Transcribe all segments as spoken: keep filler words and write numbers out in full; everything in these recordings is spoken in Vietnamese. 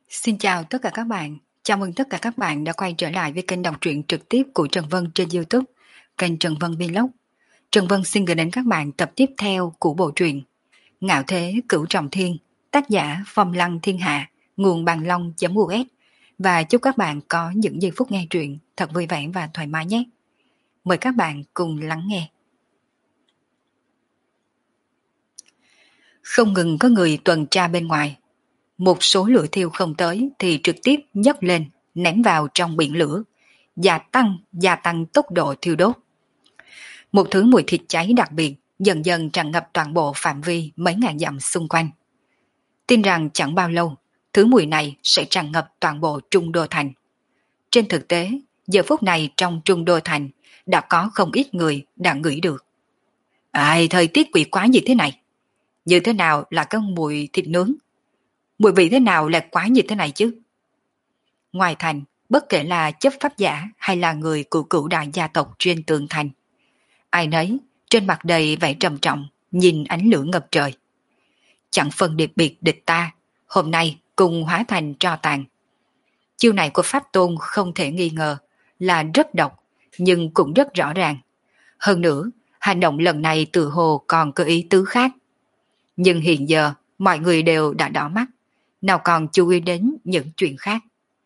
Xin chào tất cả các bạn. Chào mừng tất cả các bạn đã quay trở lại với kênh đọc truyện trực tiếp của Trần Vân trên YouTube, kênh Trần Vân Vlog. Trần Vân xin gửi đến các bạn tập tiếp theo của bộ truyện Ngạo Thế Cửu Trọng Thiên, tác giả Phong Lăng Thiên Hạ, nguồn bằng long.u s, và chúc các bạn có những giây phút nghe truyện thật vui vẻ và thoải mái nhé. Mời các bạn cùng lắng nghe. Không ngừng có người tuần tra bên ngoài. Một số lửa thiêu không tới thì trực tiếp nhấc lên, ném vào trong biển lửa, gia tăng, gia tăng tốc độ thiêu đốt. Một thứ mùi thịt cháy đặc biệt dần dần tràn ngập toàn bộ phạm vi mấy ngàn dặm xung quanh. Tin rằng chẳng bao lâu, thứ mùi này sẽ tràn ngập toàn bộ Trung Đô Thành. Trên thực tế, giờ phút này trong Trung Đô Thành đã có không ít người đã ngửi được. Ai, thời tiết quỷ quái gì thế này? Như thế nào là cái mùi thịt nướng? Mùi vị thế nào lại quái như thế này chứ? Ngoài thành, bất kể là chấp pháp giả hay là người của cửu đại gia tộc trên tường thành, ai nấy trên mặt đầy vẻ trầm trọng, nhìn ánh lửa ngập trời. Chẳng phân biệt biệt địch ta, hôm nay cùng hóa thành tro tàn. Chiêu này của Pháp Tôn không thể nghi ngờ là rất độc, nhưng cũng rất rõ ràng. Hơn nữa, hành động lần này tự hồ còn có ý tứ khác. Nhưng hiện giờ, mọi người đều đã đỏ mắt, nào còn chú ý đến những chuyện khác.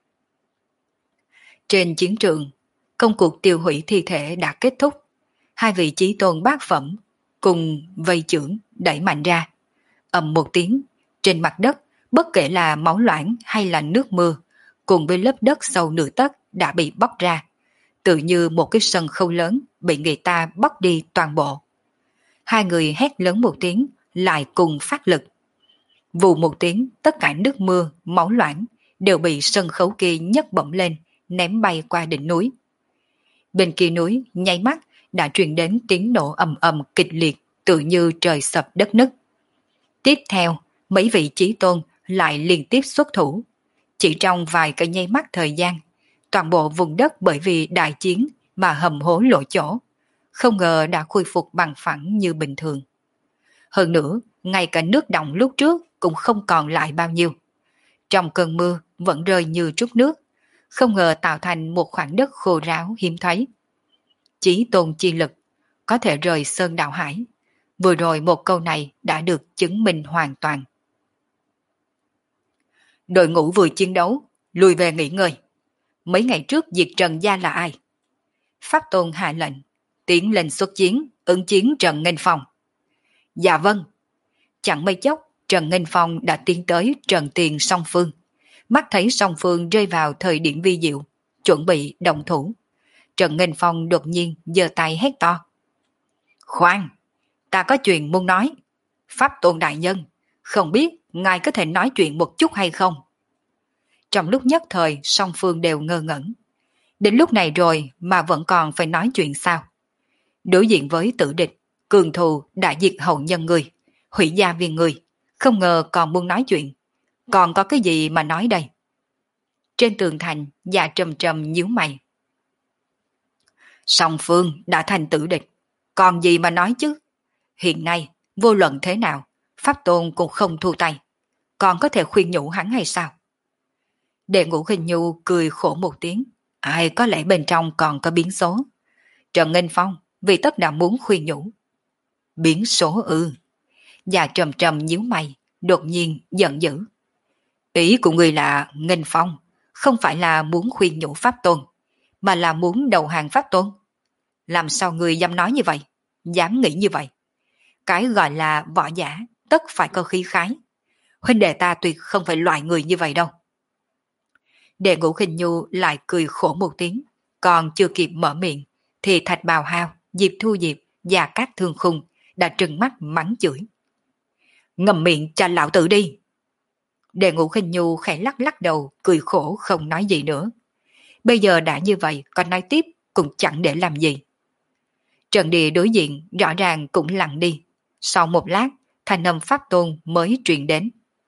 Trên chiến trường, công cuộc tiêu hủy thi thể đã kết thúc. Hai vị chí tôn bát phẩm cùng vây chưởng đẩy mạnh ra. Ầm một tiếng, trên mặt đất, bất kể là máu loãng hay là nước mưa, cùng với lớp đất sâu nửa tấc đã bị bóc ra, tự như một cái sân khấu lớn bị người ta bóc đi toàn bộ. Hai người hét lớn một tiếng, lại cùng phát lực. Vù một tiếng, tất cả nước mưa, máu loãng đều bị sân khấu kia nhấc bổng lên, ném bay qua đỉnh núi. Bên kia núi, nháy mắt đã truyền đến tiếng nổ ầm ầm kịch liệt, tự như trời sập đất nứt. Tiếp theo, mấy vị chí tôn lại liên tiếp xuất thủ. Chỉ trong vài cái nháy mắt thời gian, toàn bộ vùng đất bởi vì đại chiến mà hầm hố lộ chỗ, không ngờ đã khôi phục bằng phẳng như bình thường. Hơn nữa, ngay cả nước đọng lúc trước cũng không còn lại bao nhiêu. Trong cơn mưa vẫn rơi như trút nước, không ngờ tạo thành một khoảng đất khô ráo hiếm thấy. Chí tôn chi lực, có thể rời sơn đạo hải. Vừa rồi một câu này đã được chứng minh hoàn toàn. Đội ngũ vừa chiến đấu, lùi về nghỉ ngơi. Mấy ngày trước diệt Trần Gia là ai? Pháp Tôn hạ lệnh, tiến lên xuất chiến, ứng chiến Trần Nghênh Phong. Dạ vâng. Chẳng mấy chốc, Trần Nghênh Phong đã tiến tới Trần Tiền song phương. Mắt thấy song phương rơi vào thời điểm vi diệu, chuẩn bị động thủ. Trần Nghênh Phong đột nhiên giơ tay hét to. Khoan, ta có chuyện muốn nói. Pháp Tôn đại nhân, không biết ngài có thể nói chuyện một chút hay không? Trong lúc nhất thời, song phương đều ngơ ngẩn. Đến lúc này rồi mà vẫn còn phải nói chuyện sao? Đối diện với tử địch, cường thù đã diệt hậu nhân người, hủy gia viên người, không ngờ còn muốn nói chuyện. Còn có cái gì mà nói đây? Trên tường thành, Dạ Trầm Trầm nhíu mày. Song phương đã thành tử địch, còn gì mà nói chứ? Hiện nay, vô luận thế nào, Pháp Tôn cũng không thu tay. Còn có thể khuyên nhủ hắn hay sao? Đệ Ngũ Hình Nhu cười khổ một tiếng. Ai có lẽ bên trong còn có biến số. Trần Nghênh Phong vì tất đã muốn khuyên nhủ. Biến số ư? Dạ Trầm Trầm nhíu mày, đột nhiên giận dữ. Ý của người là Nghênh Phong không phải là muốn khuyên nhủ Pháp Tôn, mà là muốn đầu hàng Pháp Tôn. Làm sao người dám nói như vậy? Dám nghĩ như vậy? Cái gọi là võ giả tất phải có khí khái. Huynh đệ ta tuyệt không phải loại người như vậy đâu. Đệ Ngũ Hình Nhu lại cười khổ một tiếng, còn chưa kịp mở miệng thì Thạch Bào Hao, Diệp Thu Diệp và các thương khung đã trừng mắt mắng chửi. Ngậm miệng cho lão tử đi. Đệ Ngũ Hình Nhu khẽ lắc lắc đầu, cười khổ không nói gì nữa. Bây giờ đã như vậy, còn nói tiếp cũng chẳng để làm gì. Trận địa đối diện rõ ràng cũng lặng đi. Sau một lát, thanh âm Pháp Tôn mới truyền đến.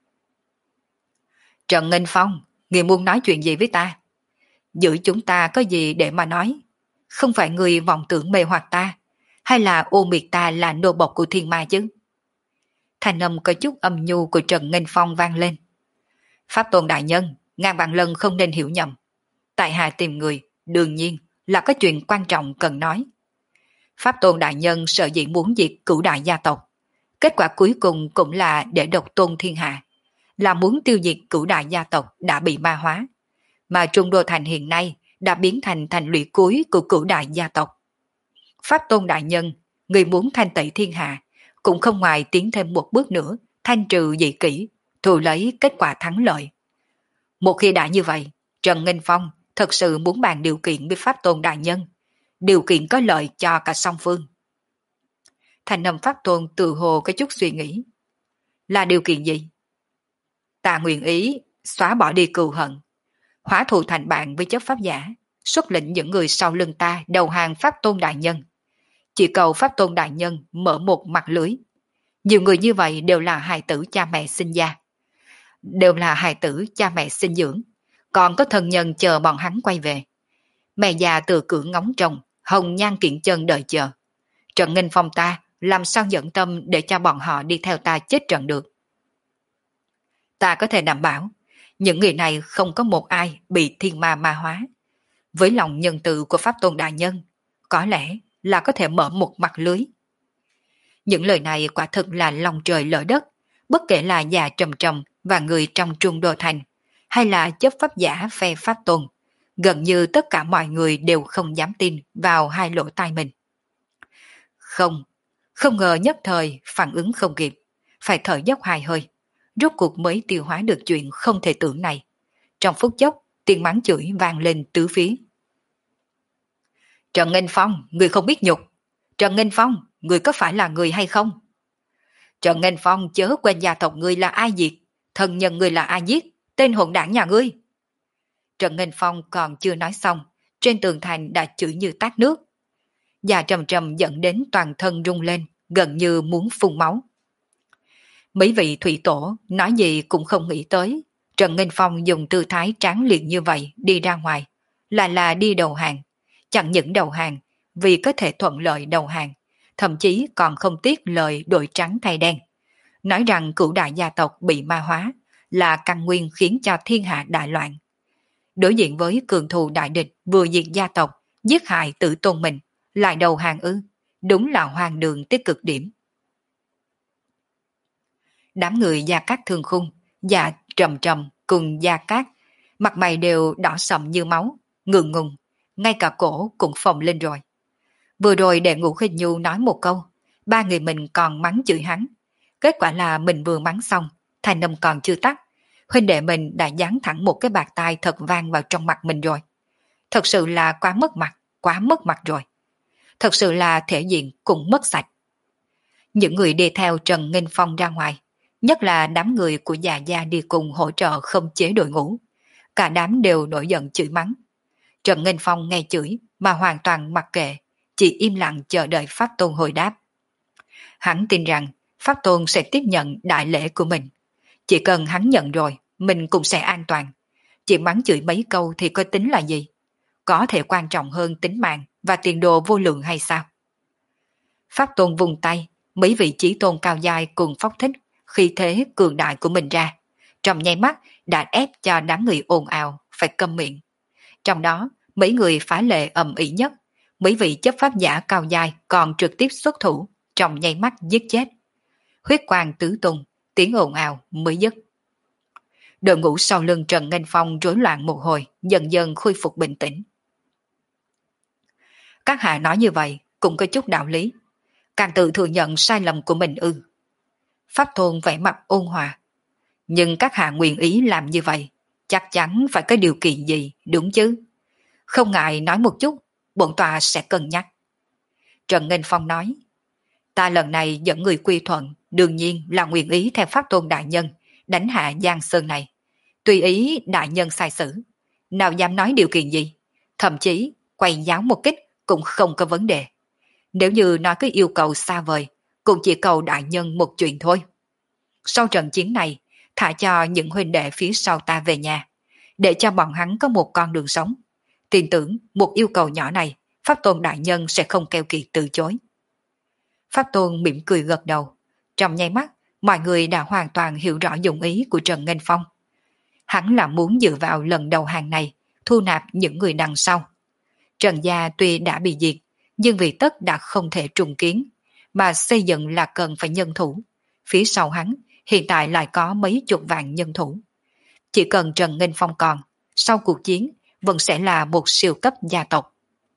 Trần Nghênh Phong, người muốn nói chuyện gì với ta? Giữa chúng ta có gì để mà nói? Không phải người vọng tưởng mê hoặc ta, hay là ô miệt ta là nô bộc của thiên ma chứ? Thanh âm có chút âm nhu của Trần Nghênh Phong vang lên. Pháp Tôn đại nhân, ngàn vạn lần không nên hiểu nhầm. Tại hạ tìm người, đương nhiên là có chuyện quan trọng cần nói. Pháp Tôn đại nhân sợ dĩ muốn diệt cửu đại gia tộc. Kết quả cuối cùng cũng là để độc tôn thiên hạ, là muốn tiêu diệt cửu đại gia tộc đã bị ma hóa, mà Trung Đô Thành hiện nay đã biến thành thành lũy cuối của cửu đại gia tộc. Pháp Tôn đại nhân, người muốn thanh tẩy thiên hạ, cũng không ngoài tiến thêm một bước nữa, thanh trừ dị kỷ, thu lấy kết quả thắng lợi. Một khi đã như vậy, Trần Nghênh Phong thật sự muốn bàn điều kiện với Pháp Tôn đại nhân, điều kiện có lợi cho cả song phương. Thành âm Pháp Tôn tự hồ có chút suy nghĩ. Là điều kiện gì? Ta nguyện ý xóa bỏ đi cừu hận, hóa thù thành bạn với chấp pháp giả, xuất lĩnh những người sau lưng ta đầu hàng Pháp Tôn đại nhân. Chỉ cầu Pháp Tôn đại nhân mở một mặt lưới. Nhiều người như vậy đều là hài tử cha mẹ sinh ra, đều là hài tử cha mẹ sinh dưỡng, còn có thân nhân chờ bọn hắn quay về. Mẹ già từ cửa ngóng trông, hồng nhan kiện chân đợi chờ. Trần Nghênh Phong ta làm sao dẫn tâm để cho bọn họ đi theo ta chết trận được. Ta có thể đảm bảo, những người này không có một ai bị thiên ma ma hóa. Với lòng nhân từ của Pháp Tôn đại nhân, có lẽ là có thể mở một mặt lưới. Những lời này quả thực là lòng trời lỡ đất, bất kể là già trầm trầm và người trong Trung Đô Thành, hay là chấp pháp giả phe Pháp Tôn, gần như tất cả mọi người đều không dám tin vào hai lỗ tai mình. Không, không ngờ nhất thời phản ứng không kịp, phải thở dốc hai hơi, rốt cuộc mới tiêu hóa được chuyện không thể tưởng này. Trong phút chốc, tiếng mắng chửi vang lên tứ phía. Trần Nghênh Phong, người không biết nhục. Trần Nghênh Phong, người có phải là người hay không? Trần Nghênh Phong, chớ quên gia tộc ngươi là ai diệt, thân nhân ngươi là ai giết, tên hỗn đảng nhà ngươi. Trần Nghênh Phong còn chưa nói xong, trên tường thành đã chửi như tát nước. Già trầm trầm dẫn đến toàn thân rung lên, gần như muốn phun máu. Mấy vị thủy tổ nói gì cũng không nghĩ tới, Trần Nghênh Phong dùng tư thái tráng liệt như vậy đi ra ngoài, là là đi đầu hàng. Chẳng những đầu hàng, vì có thể thuận lợi đầu hàng, thậm chí còn không tiếc lời đổi trắng thay đen. Nói rằng cửu đại gia tộc bị ma hóa là căn nguyên khiến cho thiên hạ đại loạn. Đối diện với cường thù đại địch vừa diệt gia tộc, giết hại tử tôn mình, lại đầu hàng ư, đúng là hoang đường tới cực điểm. Đám người Gia Cát Thương Khung, Gia Trầm Trầm cùng Gia Cát, mặt mày đều đỏ sậm như máu, ngượng ngùng, ngay cả cổ cũng phồng lên rồi. Vừa rồi Đệ Ngũ Khinh Nhu nói một câu, ba người mình còn mắng chửi hắn. Kết quả là mình vừa mắng xong, thanh âm còn chưa tắt, huynh đệ mình đã giáng thẳng một cái bạt tai thật vang vào trong mặt mình rồi. Thật sự là quá mất mặt, quá mất mặt rồi. Thật sự là thể diện cũng mất sạch. Những người đi theo Trần Nghênh Phong ra ngoài, nhất là đám người của già gia đi cùng hỗ trợ không chế đội ngũ, cả đám đều nổi giận chửi mắng. Trần Nghênh Phong nghe chửi mà hoàn toàn mặc kệ, chỉ im lặng chờ đợi Pháp Tôn hồi đáp. Hắn tin rằng Pháp Tôn sẽ tiếp nhận đại lễ của mình. Chỉ cần hắn nhận rồi, mình cũng sẽ an toàn. Chỉ mắng chửi mấy câu thì có tính là gì? Có thể quan trọng hơn tính mạng và tiền đồ vô lượng hay sao? Pháp Tôn vùng tay, mấy vị chí tôn cao dài cùng phóng thích khi thế cường đại của mình ra. Trong nháy mắt đã ép cho đám người ồn ào phải câm miệng. Trong đó, mấy người phá lệ ầm ĩ nhất, mấy vị chấp pháp giả cao dài còn trực tiếp xuất thủ, trong nháy mắt giết chết. Huyết quang tứ tung, tiếng ồn ào mới dứt. Đội ngũ sau lưng Trần Nghênh Phong rối loạn một hồi, dần dần khôi phục bình tĩnh. Các hạ nói như vậy cũng có chút đạo lý, càng tự thừa nhận sai lầm của mình ư? Pháp Tôn vẻ mặt ôn hòa. Nhưng các hạ nguyện ý làm như vậy, chắc chắn phải có điều kiện gì, đúng chứ? Không ngại nói một chút, bổn tọa sẽ cân nhắc. Trần Nghênh Phong nói, ta lần này dẫn người quy thuận, đương nhiên là nguyện ý theo Pháp Tôn đại nhân, đánh hạ Giang Sơn này. Tùy ý đại nhân sai xử, nào dám nói điều kiện gì, thậm chí quay giáo một kích cũng không có vấn đề. Nếu như nói cái yêu cầu xa vời, cũng chỉ cầu đại nhân một chuyện thôi. Sau trận chiến này, thả cho những huynh đệ phía sau ta về nhà, để cho bọn hắn có một con đường sống. Tin tưởng một yêu cầu nhỏ này, Pháp Tôn đại nhân sẽ không keo kiệt từ chối. Pháp Tôn mỉm cười gật đầu. Trong nháy mắt, mọi người đã hoàn toàn hiểu rõ dụng ý của Trần Nghênh Phong. Hắn là muốn dựa vào lần đầu hàng này, thu nạp những người đằng sau. Trần gia tuy đã bị diệt, nhưng vì tất đã không thể trùng kiến, mà xây dựng là cần phải nhân thủ. Phía sau hắn, hiện tại lại có mấy chục vạn nhân thủ. Chỉ cần Trần Nghênh Phong còn, sau cuộc chiến vẫn sẽ là một siêu cấp gia tộc.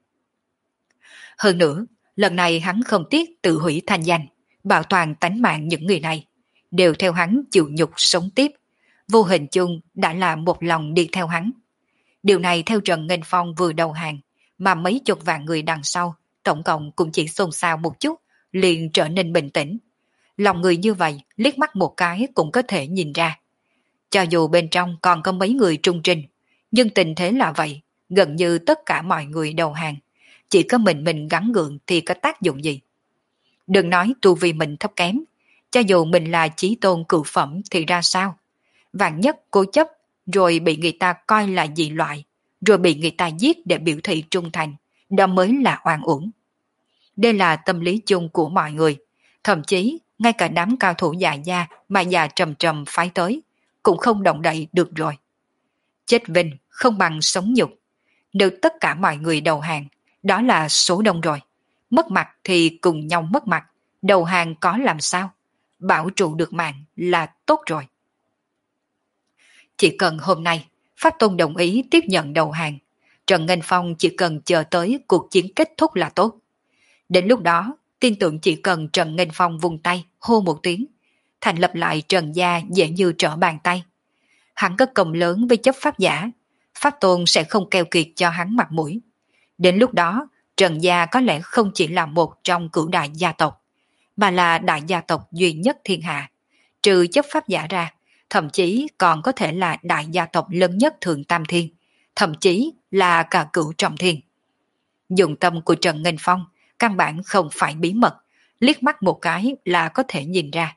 Hơn nữa, lần này hắn không tiếc tự hủy thanh danh, bảo toàn tánh mạng những người này, đều theo hắn chịu nhục sống tiếp. Vô hình chung đã là một lòng đi theo hắn. Điều này theo Trần Nghênh Phong vừa đầu hàng, mà mấy chục vạn người đằng sau, tổng cộng cũng chỉ xôn xao một chút, liền trở nên bình tĩnh. Lòng người như vậy, liếc mắt một cái cũng có thể nhìn ra. Cho dù bên trong còn có mấy người trung trinh, nhưng tình thế là vậy, gần như tất cả mọi người đầu hàng. Chỉ có mình mình gắn gượng thì có tác dụng gì? Đừng nói tu vi mình thấp kém, cho dù mình là chí tôn cửu phẩm thì ra sao? Vạn nhất cố chấp, rồi bị người ta coi là dị loại, rồi bị người ta giết để biểu thị trung thành, đó mới là oan uổng. Đây là tâm lý chung của mọi người, thậm chí ngay cả đám cao thủ già gia mà già trầm trầm phái tới, cũng không động đậy được rồi. Chết vinh không bằng sống nhục. Nếu tất cả mọi người đầu hàng, đó là số đông rồi. Mất mặt thì cùng nhau mất mặt, đầu hàng có làm sao? Bảo trụ được mạng là tốt rồi. Chỉ cần hôm nay, Pháp Tôn đồng ý tiếp nhận đầu hàng, Trần Nghênh Phong chỉ cần chờ tới cuộc chiến kết thúc là tốt. Đến lúc đó, tin tưởng chỉ cần Trần Nghênh Phong vung tay, hô một tiếng, thành lập lại Trần gia dễ như trở bàn tay. Hắn có công lớn với chấp pháp giả, Pháp Tôn sẽ không keo kiệt cho hắn mặt mũi. Đến lúc đó, Trần gia có lẽ không chỉ là một trong cửu đại gia tộc, mà là đại gia tộc duy nhất thiên hạ. Trừ chấp pháp giả ra, thậm chí còn có thể là đại gia tộc lớn nhất Thượng Tam Thiên, thậm chí là cả cửu Trọng Thiên. Dụng tâm của Trần Nghênh Phong căn bản không phải bí mật, liếc mắt một cái là có thể nhìn ra.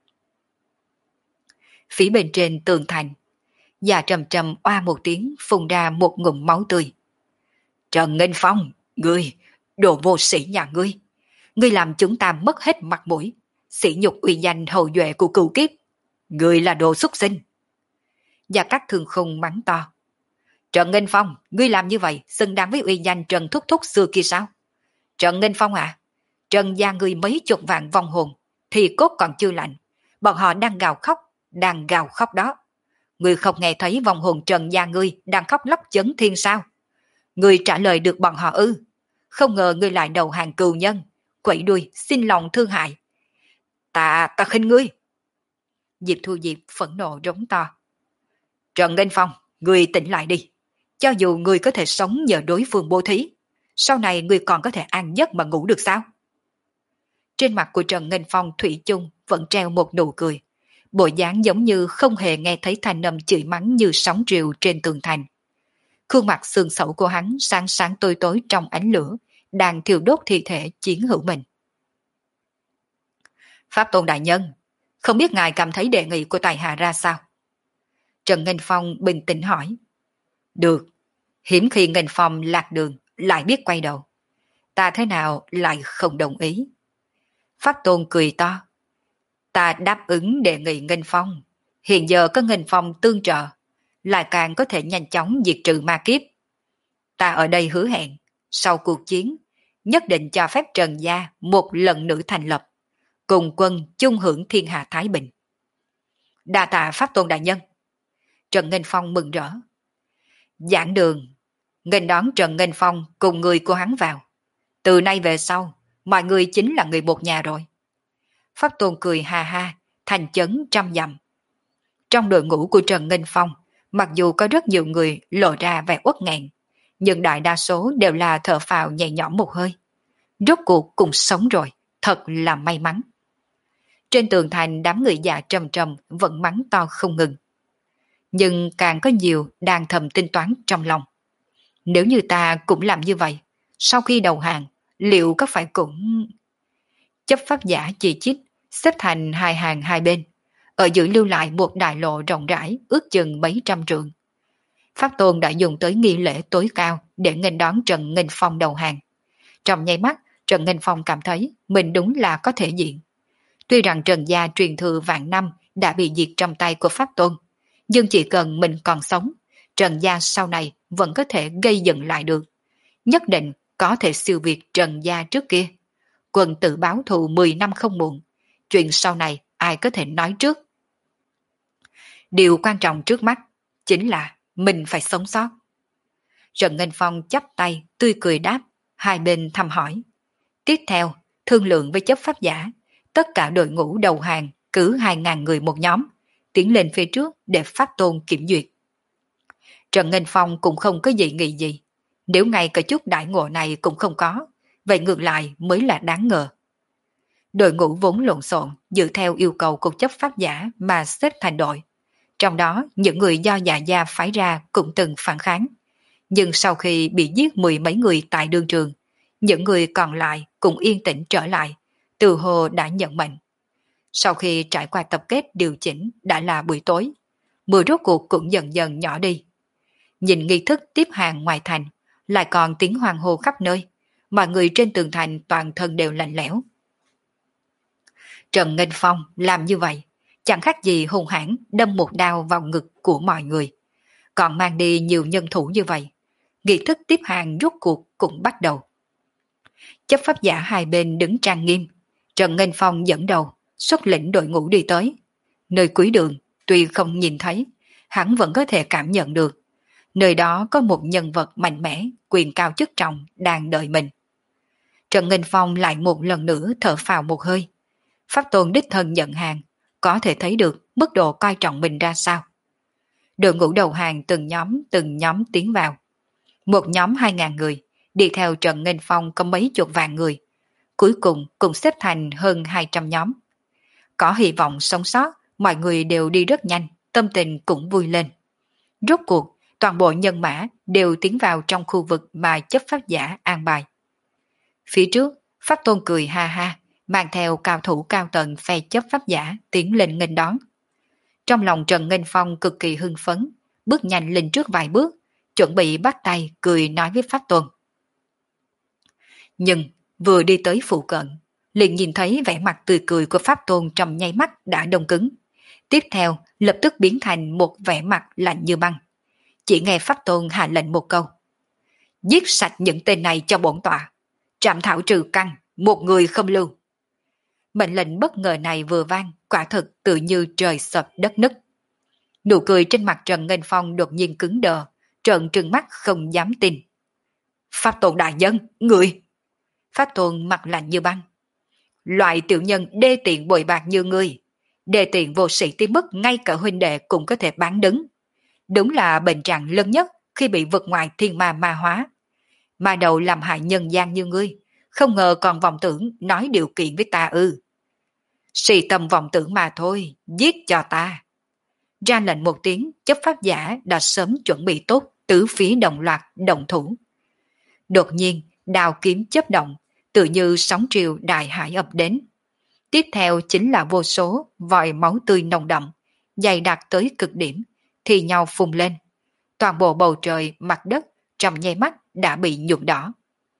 Phía bên trên tường thành, già trầm trầm oa một tiếng phun ra một ngụm máu tươi. Trần Nghênh Phong, ngươi, đồ vô sĩ nhà ngươi, ngươi làm chúng ta mất hết mặt mũi, sỉ nhục uy danh hậu duệ của cửu kiếp. Ngươi là đồ xuất sinh. Gia Cát Thương Khung mắng to. Trần Nghênh Phong, ngươi làm như vậy xứng đáng với uy danh Trần Thúc Thúc xưa kia sao? Trần Nghênh Phong à, Trần gia ngươi mấy chục vạn vong hồn, thì cốt còn chưa lạnh, bọn họ đang gào khóc, đang gào khóc đó. Ngươi không nghe thấy vong hồn Trần gia ngươi đang khóc lóc chấn thiên sao? Ngươi trả lời được bọn họ ư? Không ngờ ngươi lại đầu hàng cừu nhân, quẩy đuôi xin lòng thương hại. Ta, ta khinh ngươi. Diệp Thu Diệp phẫn nộ rống to. Trần Nghênh Phong, ngươi tỉnh lại đi. Cho dù ngươi có thể sống nhờ đối phương bố thí, sau này ngươi còn có thể an giấc mà ngủ được sao? Trên mặt của Trần Nghênh Phong thủy chung vẫn treo một nụ cười, bộ dáng giống như không hề nghe thấy thanh âm chửi mắng như sóng triều trên tường thành. Khuôn mặt xương sẩu của hắn sáng sáng tối tối trong ánh lửa, đang thiêu đốt thi thể chiến hữu mình. Pháp Tôn đại nhân, không biết ngài cảm thấy đề nghị của tài hạ ra sao? Trần Nghênh Phong bình tĩnh hỏi. Được, hiếm khi Nghênh Phong lạc đường lại biết quay đầu. Ta thế nào lại không đồng ý? Pháp Tôn cười to. Ta đáp ứng đề nghị Nghênh Phong. Hiện giờ có Nghênh Phong tương trợ, lại càng có thể nhanh chóng diệt trừ ma kiếp. Ta ở đây hứa hẹn, sau cuộc chiến, nhất định cho phép Trần gia một lần nữa thành lập, cùng quân chung hưởng thiên hạ thái bình. Đa tạ Pháp Tôn đại nhân. Trần Nghênh Phong mừng rỡ. Giảng đường, nghênh đón Trần Nghênh Phong cùng người của hắn vào. Từ nay về sau, mọi người chính là người một nhà rồi. Pháp Tôn cười ha ha, thành chấn trăm dặm. Trong đội ngũ của Trần Nghênh Phong, mặc dù có rất nhiều người lộ ra vẻ uất nghẹn, nhưng đại đa số đều là thở phào nhẹ nhõm một hơi. Rốt cuộc cùng sống rồi, thật là may mắn. Trên tường thành đám người già trầm trầm vẫn mắng to không ngừng. Nhưng càng có nhiều đang thầm tính toán trong lòng. Nếu như ta cũng làm như vậy, sau khi đầu hàng, liệu có phải cũng... Chấp pháp giả chỉ chít, xếp thành hai hàng hai bên, ở giữa lưu lại một đại lộ rộng rãi ước chừng mấy trăm trượng. Pháp Tôn đã dùng tới nghi lễ tối cao để nghênh đón Trần Nghênh Phong đầu hàng. Trong nháy mắt, Trần Nghênh Phong cảm thấy mình đúng là có thể diện. Tuy rằng Trần gia truyền thừa vạn năm đã bị diệt trong tay của Pháp Tôn, nhưng chỉ cần mình còn sống, Trần gia sau này vẫn có thể gây dựng lại được. Nhất định có thể siêu việt Trần gia trước kia. Quân tử báo thù mười năm không muộn. Chuyện sau này ai có thể nói trước. Điều quan trọng trước mắt chính là mình phải sống sót. Trần Nghênh Phong chắp tay, tươi cười đáp, hai bên thăm hỏi. Tiếp theo, thương lượng với chấp pháp giả, tất cả đội ngũ đầu hàng cử hai ngàn người một nhóm, tiến lên phía trước để pháp tôn kiểm duyệt. Trần Nghênh Phong cũng không có gì nghị gì. Nếu ngay cả chút đại ngộ này cũng không có, vậy ngược lại mới là đáng ngờ. Đội ngũ vốn lộn xộn dựa theo yêu cầu của chấp pháp giả mà xếp thành đội. Trong đó, những người do Dạ gia phái ra cũng từng phản kháng. Nhưng sau khi bị giết mười mấy người tại đương trường, những người còn lại cũng yên tĩnh trở lại, từ hồ đã nhận mệnh. Sau khi trải qua tập kết điều chỉnh đã là buổi tối, mưa rốt cuộc cũng dần dần nhỏ đi. Nhìn nghi thức tiếp hàng ngoài thành, lại còn tiếng hoan hô khắp nơi, mọi người trên tường thành toàn thân đều lạnh lẽo. Trần Nghênh Phong làm như vậy, chẳng khác gì hung hãn đâm một đao vào ngực của mọi người. Còn mang đi nhiều nhân thủ như vậy, nghi thức tiếp hàng rốt cuộc cũng bắt đầu. Chấp pháp giả hai bên đứng trang nghiêm, Trần Nghênh Phong dẫn đầu, xuất lĩnh đội ngũ đi tới. Nơi cuối đường, tuy không nhìn thấy, hắn vẫn có thể cảm nhận được. Nơi đó có một nhân vật mạnh mẽ, quyền cao chức trọng đang đợi mình. Trần Nghênh Phong lại một lần nữa thở phào một hơi. Pháp tôn đích thân nhận hàng, có thể thấy được mức độ coi trọng mình ra sao. Đội ngũ đầu hàng từng nhóm từng nhóm tiến vào. Một nhóm hai ngàn người, đi theo Trần Nghênh Phong có mấy chục vạn người. Cuối cùng cũng xếp thành hơn hai trăm nhóm. Có hy vọng sống sót, mọi người đều đi rất nhanh, tâm tình cũng vui lên. Rốt cuộc, toàn bộ nhân mã đều tiến vào trong khu vực mà chấp pháp giả an bài. Phía trước, Pháp Tôn cười ha ha, mang theo cao thủ cao tầng phe chấp pháp giả tiến lên nghênh đón. Trong lòng Trần Nghênh Phong cực kỳ hưng phấn, bước nhanh lên trước vài bước, chuẩn bị bắt tay cười nói với Pháp Tôn. Nhưng vừa đi tới phụ cận, liền nhìn thấy vẻ mặt tươi cười của Pháp Tôn trong nháy mắt đã đông cứng. Tiếp theo lập tức biến thành một vẻ mặt lạnh như băng. Chỉ nghe Pháp Tôn hạ lệnh một câu. Giết sạch những tên này cho bổn tọa. Trảm thảo trừ căn, một người không lưu. Mệnh lệnh bất ngờ này vừa vang, quả thực tự như trời sập đất nứt. Nụ cười trên mặt Trần Nghênh Phong đột nhiên cứng đờ, trợn trừng mắt không dám tin. Pháp Tôn đại nhân, người! Pháp Tôn mặt lạnh như băng. Loại tiểu nhân đê tiện bội bạc như ngươi, đê tiện vô sĩ tới mức ngay cả huynh đệ cũng có thể bán đứng. Đúng là bệnh trạng lớn nhất khi bị vượt ngoài thiên ma ma hóa. Mà đầu làm hại nhân gian như ngươi, không ngờ còn vọng tưởng nói điều kiện với ta ư. Sì tâm vọng tưởng mà thôi, giết cho ta. Ra lệnh một tiếng, chấp pháp giả đã sớm chuẩn bị tốt, tứ phía đồng loạt động thủ. Đột nhiên, đao kiếm chớp động, tự như sóng triều đại hải ập đến. Tiếp theo chính là vô số vòi máu tươi nồng đậm, dày đặc tới cực điểm, thì nhau phun lên. Toàn bộ bầu trời, mặt đất trong nháy mắt đã bị nhuộm đỏ.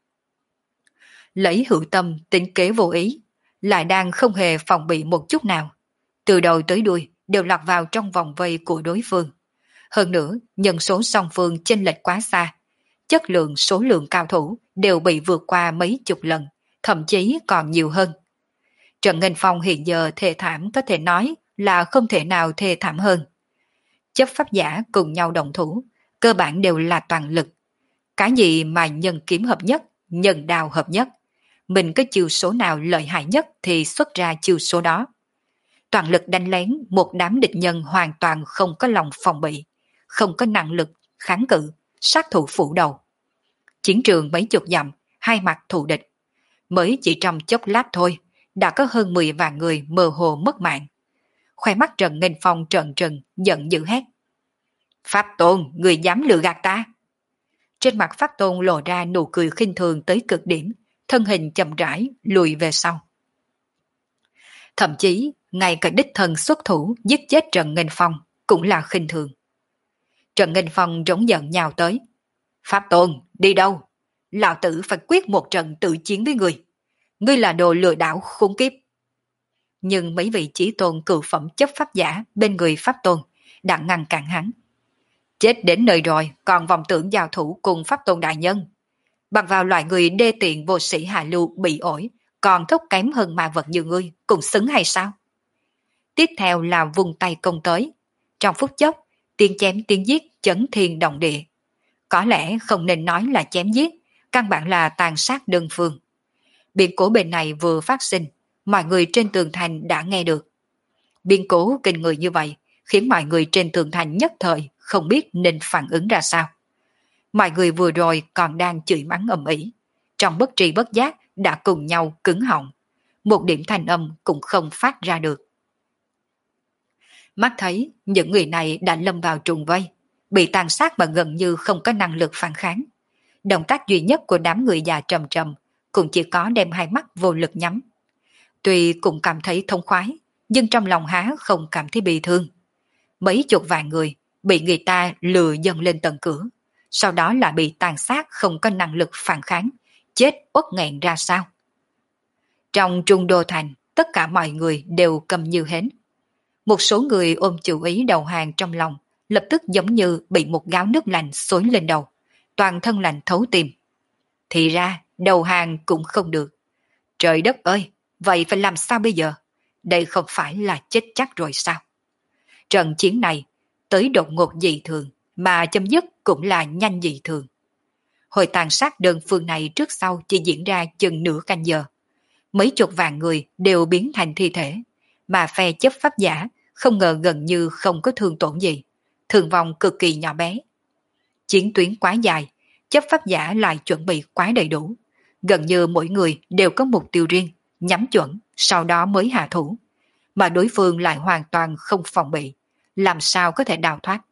Lấy hữu tâm tính kế vô ý, lại đang không hề phòng bị một chút nào. Từ đầu tới đuôi đều lọt vào trong vòng vây của đối phương. Hơn nữa, nhân số song phương chênh lệch quá xa. Chất lượng số lượng cao thủ đều bị vượt qua mấy chục lần, thậm chí còn nhiều hơn. Trần Nghênh Phong hiện giờ thê thảm có thể nói là không thể nào thê thảm hơn. Chấp pháp giả cùng nhau đồng thủ, cơ bản đều là toàn lực. Cái gì mà nhân kiếm hợp nhất, nhân đao hợp nhất. Mình có chiêu số nào lợi hại nhất thì xuất ra chiêu số đó. Toàn lực đánh lén một đám địch nhân hoàn toàn không có lòng phòng bị, không có năng lực kháng cự, sát thủ phủ đầu. Chiến trường mấy chục dặm, hai mặt thù địch. Mới chỉ trong chốc lát thôi, đã có hơn mười vạn người mơ hồ mất mạng. Khoe mắt Trần Nghênh Phong trợn trừng, giận dữ hét. Pháp Tôn, người dám lừa gạt ta? Trên mặt Pháp Tôn lộ ra nụ cười khinh thường tới cực điểm, thân hình chậm rãi lùi về sau. Thậm chí, ngay cả đích thân xuất thủ giết chết Trần Nghênh Phong cũng là khinh thường. Trần Nghênh Phong rống giận nhào tới. Pháp Tôn, đi đâu? Lão tử phải quyết một trận tự chiến với người. Ngươi là đồ lừa đảo khốn kiếp. Nhưng mấy vị chí tôn cựu phẩm chấp pháp giả bên người Pháp Tôn đã ngăn cản hắn. Chết đến nơi rồi còn vọng tưởng giao thủ cùng pháp tôn đại nhân. Bằng vào loại người đê tiện vô sĩ hạ lưu bị ổi, còn thúc kém hơn ma vật như ngươi, cũng xứng hay sao? Tiếp theo là vùng tay công tới. Trong phút chốc, tiếng chém tiếng giết chấn thiên động địa. Có lẽ không nên nói là chém giết, căn bản là tàn sát đơn phương. Biến cố bên này vừa phát sinh, mọi người trên tường thành đã nghe được. Biến cố kinh người như vậy, khiến mọi người trên tường thành nhất thời không biết nên phản ứng ra sao. Mọi người vừa rồi còn đang chửi mắng ầm ĩ, trong bất tri bất giác đã cùng nhau cứng họng, một điểm thanh âm cũng không phát ra được. Mắt thấy những người này đã lâm vào trùng vây, bị tàn sát mà gần như không có năng lực phản kháng. Động tác duy nhất của đám người già trầm trầm cũng chỉ có đem hai mắt vô lực nhắm. Tuy cũng cảm thấy thông khoái, nhưng trong lòng há không cảm thấy bị thương. Mấy chục vạn người bị người ta lừa dâng lên tận cửa, sau đó là bị tàn sát không có năng lực phản kháng, chết uất nghẹn ra sao. Trong trung đô thành, tất cả mọi người đều cầm như hến. Một số người ôm chủ ý đầu hàng trong lòng, lập tức giống như bị một gáo nước lạnh xối lên đầu, toàn thân lạnh thấu tim. Thì ra, đầu hàng cũng không được. Trời đất ơi, vậy phải làm sao bây giờ? Đây không phải là chết chắc rồi sao? Trận chiến này, tới đột ngột dị thường, mà chấm dứt cũng là nhanh dị thường. Hồi tàn sát đơn phương này trước sau chỉ diễn ra chừng nửa canh giờ. Mấy chục vạn người đều biến thành thi thể, mà phe chấp pháp giả không ngờ gần như không có thương tổn gì, thương vong cực kỳ nhỏ bé. Chiến tuyến quá dài, chấp pháp giả lại chuẩn bị quá đầy đủ, gần như mỗi người đều có mục tiêu riêng, nhắm chuẩn, sau đó mới hạ thủ, mà đối phương lại hoàn toàn không phòng bị, làm sao có thể đào thoát.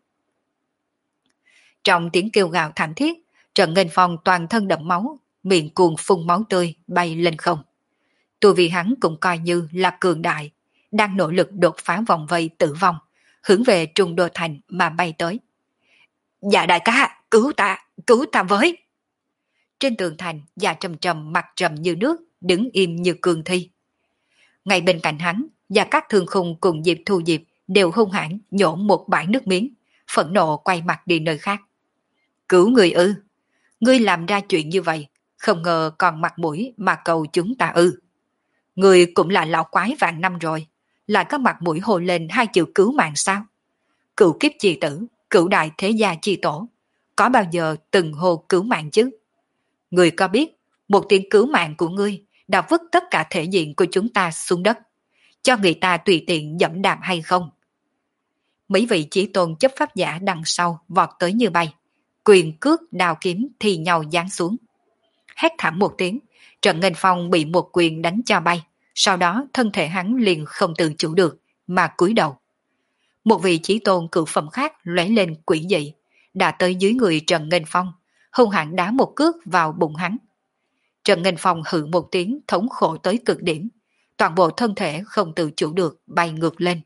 Trong tiếng kêu gào thảm thiết, Trần Nghênh Phong toàn thân đẫm máu, miệng cuồng phun máu tươi bay lên không. Tu vi hắn cũng coi như là cường đại, đang nỗ lực đột phá vòng vây tử vong, hướng về Trung Đô Thành mà bay tới. Dạ đại ca, cứu ta, cứu ta với. Trên tường thành, Dạ Trầm Trầm mặt trầm như nước, đứng im như cương thi. Ngay bên cạnh hắn, Dạ Các Thương Khung cùng Diệp Thu Diệp đều hung hãn nhổ một bãi nước miếng, phẫn nộ quay mặt đi nơi khác. Cứu người ư? Ngươi làm ra chuyện như vậy, không ngờ còn mặt mũi mà cầu chúng ta ư? Ngươi cũng là lão quái vạn năm rồi, lại có mặt mũi hô lên hai chữ cứu mạng sao? Cửu kiếp chi tử, cửu đại thế gia chi tổ, có bao giờ từng hô cứu mạng chứ? Ngươi có biết, một tiếng cứu mạng của ngươi đã vứt tất cả thể diện của chúng ta xuống đất, cho người ta tùy tiện dẫm đạp hay không? Mấy vị chí tôn chấp pháp giả đằng sau vọt tới như bay, quyền cước đao kiếm thì nhau giáng xuống. Hét thảm một tiếng, Trần Nghênh Phong bị một quyền đánh cho bay, sau đó thân thể hắn liền không tự chủ được mà cúi đầu. Một vị chí tôn cửu phẩm khác lóe lên quỷ dị, đã tới dưới người Trần Nghênh Phong, hung hãn đá một cước vào bụng hắn. Trần Nghênh Phong hự một tiếng thống khổ tới cực điểm, toàn bộ thân thể không tự chủ được bay ngược lên.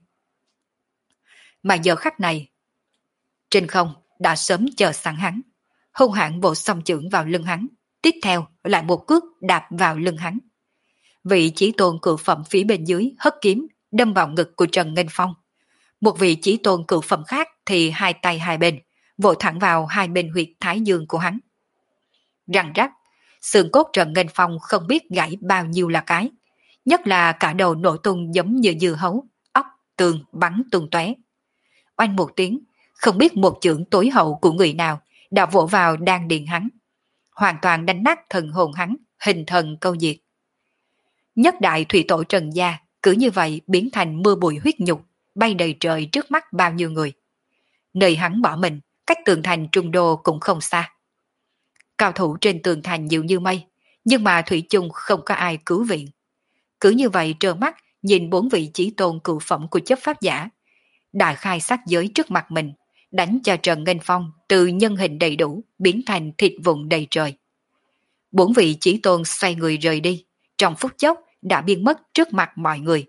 Mà giờ khắc này, trên không đã sớm chờ sẵn hắn, hung hãn bộ song chưởng vào lưng hắn, tiếp theo lại một cước đạp vào lưng hắn. Vị chí tôn cửu phẩm phía bên dưới hất kiếm đâm vào ngực của Trần Nghênh Phong. Một vị chí tôn cửu phẩm khác thì hai tay hai bên, vỗ thẳng vào hai bên huyệt thái dương của hắn. Răng rắc, xương cốt Trần Nghênh Phong không biết gãy bao nhiêu là cái, nhất là cả đầu nổ tung giống như dưa hấu, óc tường bắn tung tóe. Oanh một tiếng, không biết một chưởng tối hậu của người nào đã vỗ vào đan điền hắn, hoàn toàn đánh nát thần hồn hắn, hình thần câu diệt. Nhất đại thủy tổ Trần gia cứ như vậy biến thành mưa bụi huyết nhục, bay đầy trời trước mắt bao nhiêu người. Nơi hắn bỏ mình, cách tường thành Trung Đô cũng không xa. Cao thủ trên tường thành nhiều như mây, nhưng mà thủy chung không có ai cứu viện. Cứ như vậy trơ mắt nhìn bốn vị chí tôn cửu phẩm của chấp pháp giả, đại khai sát giới trước mặt mình, đánh cho Trần Nghênh Phong từ nhân hình đầy đủ biến thành thịt vụn đầy trời. Bốn vị chí tôn xoay người rời đi, trong phút chốc đã biến mất trước mặt mọi người.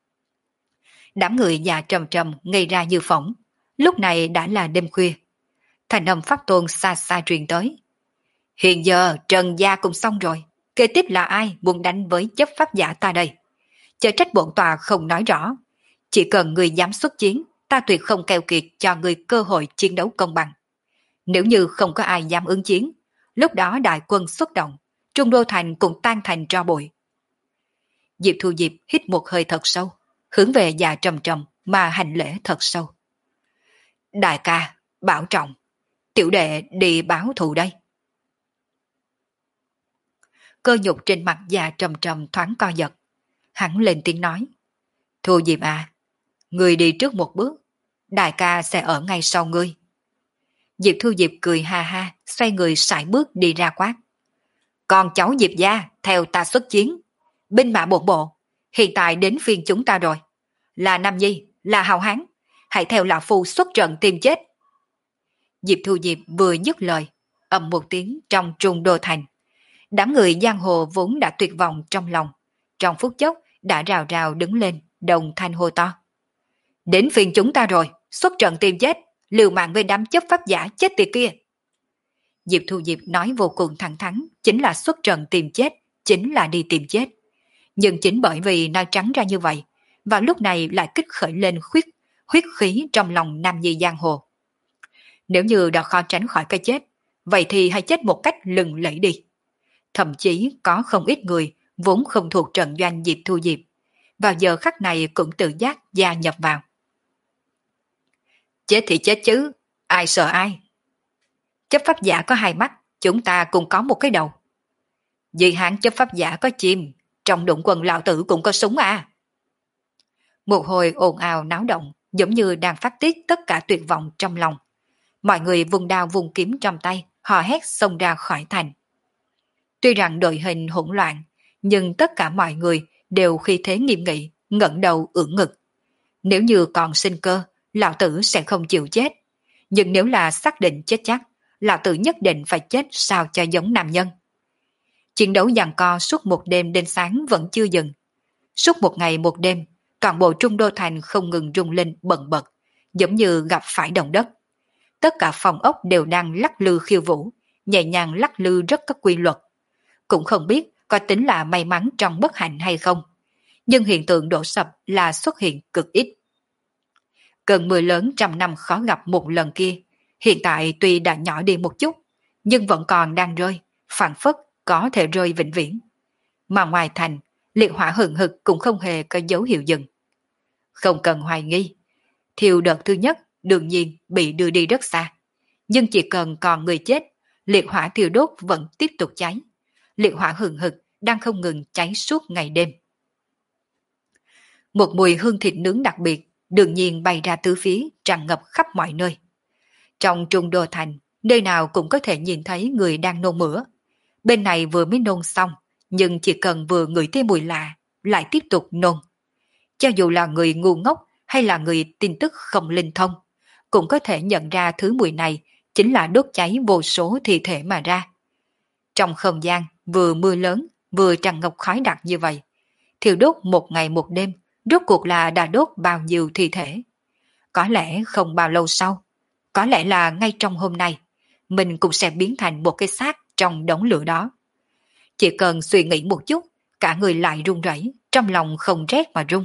Đám người già trầm trầm ngây ra như phỏng, lúc này đã là đêm khuya. Thành âm pháp tôn xa xa truyền tới. Hiện giờ Trần gia cũng xong rồi, kế tiếp là ai muốn đánh với chấp pháp giả ta đây? Chớ trách bổn tòa không nói rõ, chỉ cần người dám xuất chiến ta tuyệt không keo kiệt cho ngươi cơ hội chiến đấu công bằng. Nếu như không có ai dám ứng chiến, lúc đó đại quân xuất động, Trung Đô Thành cũng tan thành tro bụi. Diệp Thu Diệp hít một hơi thật sâu, hướng về Dạ Trầm Trầm mà hành lễ thật sâu. Đại ca, bảo trọng, tiểu đệ đi báo thù đây. Cơ nhục trên mặt Dạ Trầm Trầm thoáng co giật. Hắn lên tiếng nói. Thu Diệp à, ngươi đi trước một bước, đại ca sẽ ở ngay sau ngươi. Diệp Thu Diệp cười ha ha, xoay người sải bước đi ra quát. Còn cháu Diệp gia, theo ta xuất chiến. Binh mã bổn bộ, hiện tại đến phiên chúng ta rồi. Là Nam Nhi, là hào hán, hãy theo lão phu xuất trận tìm chết. Diệp Thu Diệp vừa dứt lời, ầm một tiếng trong Trung Đô Thành. Đám người giang hồ vốn đã tuyệt vọng trong lòng, trong phút chốc đã rào rào đứng lên, đồng thanh hô to. Đến phiên chúng ta rồi, xuất trận tìm chết, liều mạng với đám chấp pháp giả chết tiệt kia. Diệp Thu Diệp nói vô cùng thẳng thắn, chính là xuất trận tìm chết, chính là đi tìm chết. Nhưng chính bởi vì nói trắng ra như vậy, và lúc này lại kích khởi lên khuyết, huyết khí trong lòng nam nhi giang hồ. Nếu như đã khó tránh khỏi cái chết, vậy thì hãy chết một cách lừng lẫy đi. Thậm chí có không ít người vốn không thuộc trận doanh Diệp Thu Diệp, vào giờ khắc này cũng tự giác gia nhập vào. Chết thì chết chứ, ai sợ ai. Chấp pháp giả có hai mắt, chúng ta cũng có một cái đầu. Dị hãng chấp pháp giả có chim, trong đụng quần lão tử cũng có súng à. Một hồi ồn ào náo động, giống như đang phát tiết tất cả tuyệt vọng trong lòng. Mọi người vùng đao vùng kiếm trong tay, hò hét xông ra khỏi thành. Tuy rằng đội hình hỗn loạn, nhưng tất cả mọi người đều khi thế nghiêm nghị, ngẩng đầu ưỡn ngực. Nếu như còn sinh cơ, lão tử sẽ không chịu chết. Nhưng nếu là xác định chết chắc, lão tử nhất định phải chết sao cho giống nam nhân. Chiến đấu giằng co suốt một đêm đến sáng vẫn chưa dừng. Suốt một ngày một đêm, toàn bộ Trung Đô Thành không ngừng rung lên bần bật, giống như gặp phải động đất. Tất cả phòng ốc đều đang lắc lư khiêu vũ, nhẹ nhàng lắc lư rất có quy luật. Cũng không biết có tính là may mắn trong bất hạnh hay không. Nhưng hiện tượng đổ sập là xuất hiện cực ít. Cơn mưa lớn trăm năm khó gặp một lần kia, hiện tại tuy đã nhỏ đi một chút, nhưng vẫn còn đang rơi, phảng phất có thể rơi vĩnh viễn. Mà ngoài thành, liệt hỏa hừng hực cũng không hề có dấu hiệu dừng. Không cần hoài nghi, thiêu đợt thứ nhất đương nhiên bị đưa đi rất xa. Nhưng chỉ cần còn người chết, liệt hỏa thiêu đốt vẫn tiếp tục cháy. Liệt hỏa hừng hực đang không ngừng cháy suốt ngày đêm. Một mùi hương thịt nướng đặc biệt đương nhiên bay ra tứ phía, tràn ngập khắp mọi nơi. Trong Trung Đô Thành, nơi nào cũng có thể nhìn thấy người đang nôn mửa. Bên này vừa mới nôn xong, nhưng chỉ cần vừa ngửi thấy mùi lạ, lại tiếp tục nôn. Cho dù là người ngu ngốc hay là người tin tức không linh thông, cũng có thể nhận ra thứ mùi này chính là đốt cháy vô số thi thể mà ra. Trong không gian vừa mưa lớn vừa tràn ngập khói đặc như vậy, thiêu đốt một ngày một đêm, rốt cuộc là đã đốt bao nhiêu thi thể. Có lẽ không bao lâu sau, có lẽ là ngay trong hôm nay, mình cũng sẽ biến thành một cái xác trong đống lửa đó. Chỉ cần suy nghĩ một chút, cả người lại run rẩy, trong lòng không rét mà run.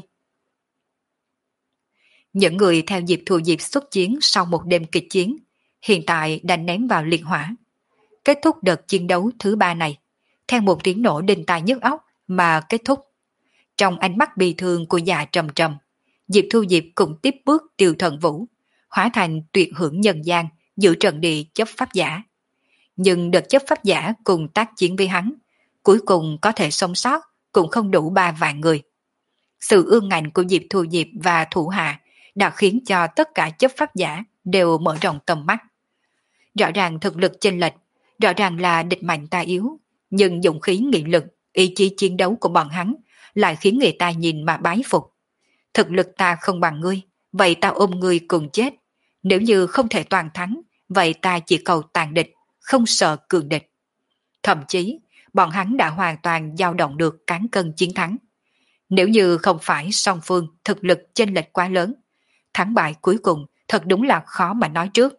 Những người theo Diệp Thu Diệp xuất chiến sau một đêm kịch chiến, hiện tại đã ném vào liệt hỏa. Kết thúc đợt chiến đấu thứ ba này, theo một tiếng nổ đinh tai nhức óc mà kết thúc. Trong ánh mắt bi thương của Dạ Trầm Trầm, Diệp Thu Diệp cũng tiếp bước tiêu thần vũ, hóa thành tuyệt hưởng nhân gian, giữ trận địa chấp pháp giả. Nhưng đợt chấp pháp giả cùng tác chiến với hắn, cuối cùng có thể sống sót cũng không đủ ba vạn người. Sự ương ngạnh của Diệp Thu Diệp và thủ hạ đã khiến cho tất cả chấp pháp giả đều mở rộng tầm mắt. Rõ ràng thực lực chênh lệch, rõ ràng là địch mạnh ta yếu, nhưng dũng khí nghị lực, ý chí chiến đấu của bọn hắn lại khiến người ta nhìn mà bái phục. Thực lực ta không bằng ngươi, vậy ta ôm ngươi cùng chết. Nếu như không thể toàn thắng, vậy ta chỉ cầu tàn địch, không sợ cường địch. Thậm chí, bọn hắn đã hoàn toàn dao động được cán cân chiến thắng. Nếu như không phải song phương thực lực chênh lệch quá lớn, thắng bại cuối cùng thật đúng là khó mà nói trước.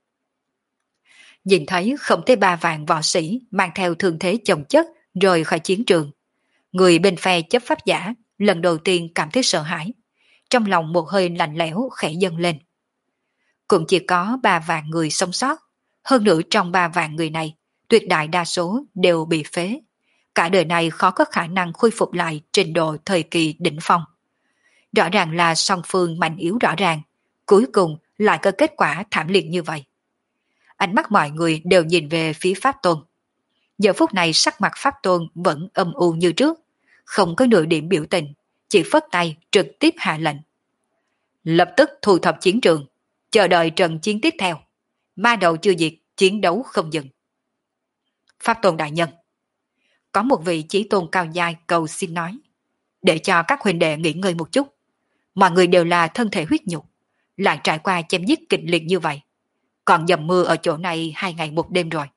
Nhìn thấy không thấy ba vạn võ sĩ mang theo thương thế chồng chất rời khỏi chiến trường. Người bên phe chấp pháp giả lần đầu tiên cảm thấy sợ hãi. trong lòng một hơi lạnh lẽo khẽ dâng lên. Cũng chỉ có ba vạn người sống sót, hơn nữa trong ba vạn người này, tuyệt đại đa số đều bị phế. Cả đời này khó có khả năng khôi phục lại trình độ thời kỳ đỉnh phong. Rõ ràng là song phương mạnh yếu rõ ràng, cuối cùng lại có kết quả thảm liệt như vậy. Ánh mắt mọi người đều nhìn về phía Pháp Tôn. Giờ phút này sắc mặt Pháp Tôn vẫn âm u như trước, không có nửa điểm biểu tình, chỉ phất tay trực tiếp hạ lệnh. Lập tức thu thập chiến trường, chờ đợi trận chiến tiếp theo. Ma đầu chưa diệt, chiến đấu không dừng. Pháp Tôn đại nhân. Có một vị chí tôn cao giai cầu xin nói. Để cho các huynh đệ nghỉ ngơi một chút. Mọi người đều là thân thể huyết nhục, lại trải qua chém giết kịch liệt như vậy. Còn dầm mưa ở chỗ này hai ngày một đêm rồi.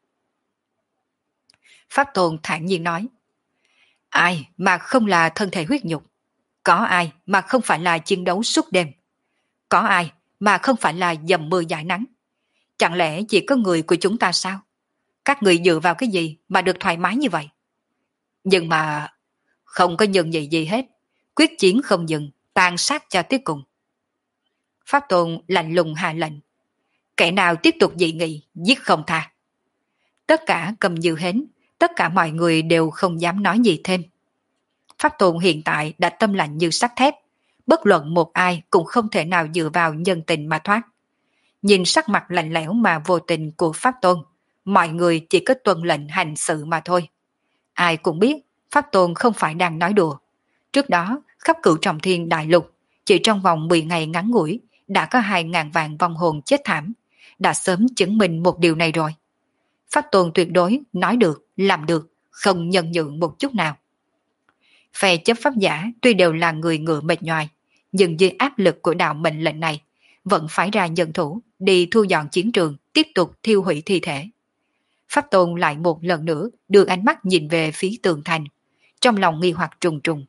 Pháp Tôn thản nhiên nói. Ai mà không là thân thể huyết nhục? Có ai mà không phải là chiến đấu suốt đêm? Có ai mà không phải là dầm mưa dãi nắng? Chẳng lẽ chỉ có người của chúng ta sao? Các người dựa vào cái gì mà được thoải mái như vậy? Nhưng mà không có nhường nhị gì hết. Quyết chiến không dừng, tàn sát cho tới cùng. Pháp Tôn lạnh lùng hạ lệnh. Kẻ nào tiếp tục dị nghị, giết không tha. Tất cả cầm như hến, tất cả mọi người đều không dám nói gì thêm. Pháp Tôn hiện tại đã tâm lạnh như sắt thép, bất luận một ai cũng không thể nào dựa vào nhân tình mà thoát. Nhìn sắc mặt lạnh lẽo mà vô tình của Pháp Tôn, mọi người chỉ có tuân lệnh hành sự mà thôi. Ai cũng biết Pháp Tôn không phải đang nói đùa. Trước đó, khắp Cửu Trọng Thiên đại lục, chỉ trong vòng mười ngày ngắn ngủi, đã có hai ngàn vạn vong hồn chết thảm, đã sớm chứng minh một điều này rồi. Pháp Tôn tuyệt đối nói được, làm được, không nhân nhượng một chút nào. Phe chấp pháp giả tuy đều là người ngựa mệt nhoài, nhưng dưới áp lực của đạo mệnh lệnh này, vẫn phải ra nhân thủ đi thu dọn chiến trường, tiếp tục thiêu hủy thi thể. Pháp Tôn lại một lần nữa đưa ánh mắt nhìn về phía tường thành, trong lòng nghi hoặc trùng trùng.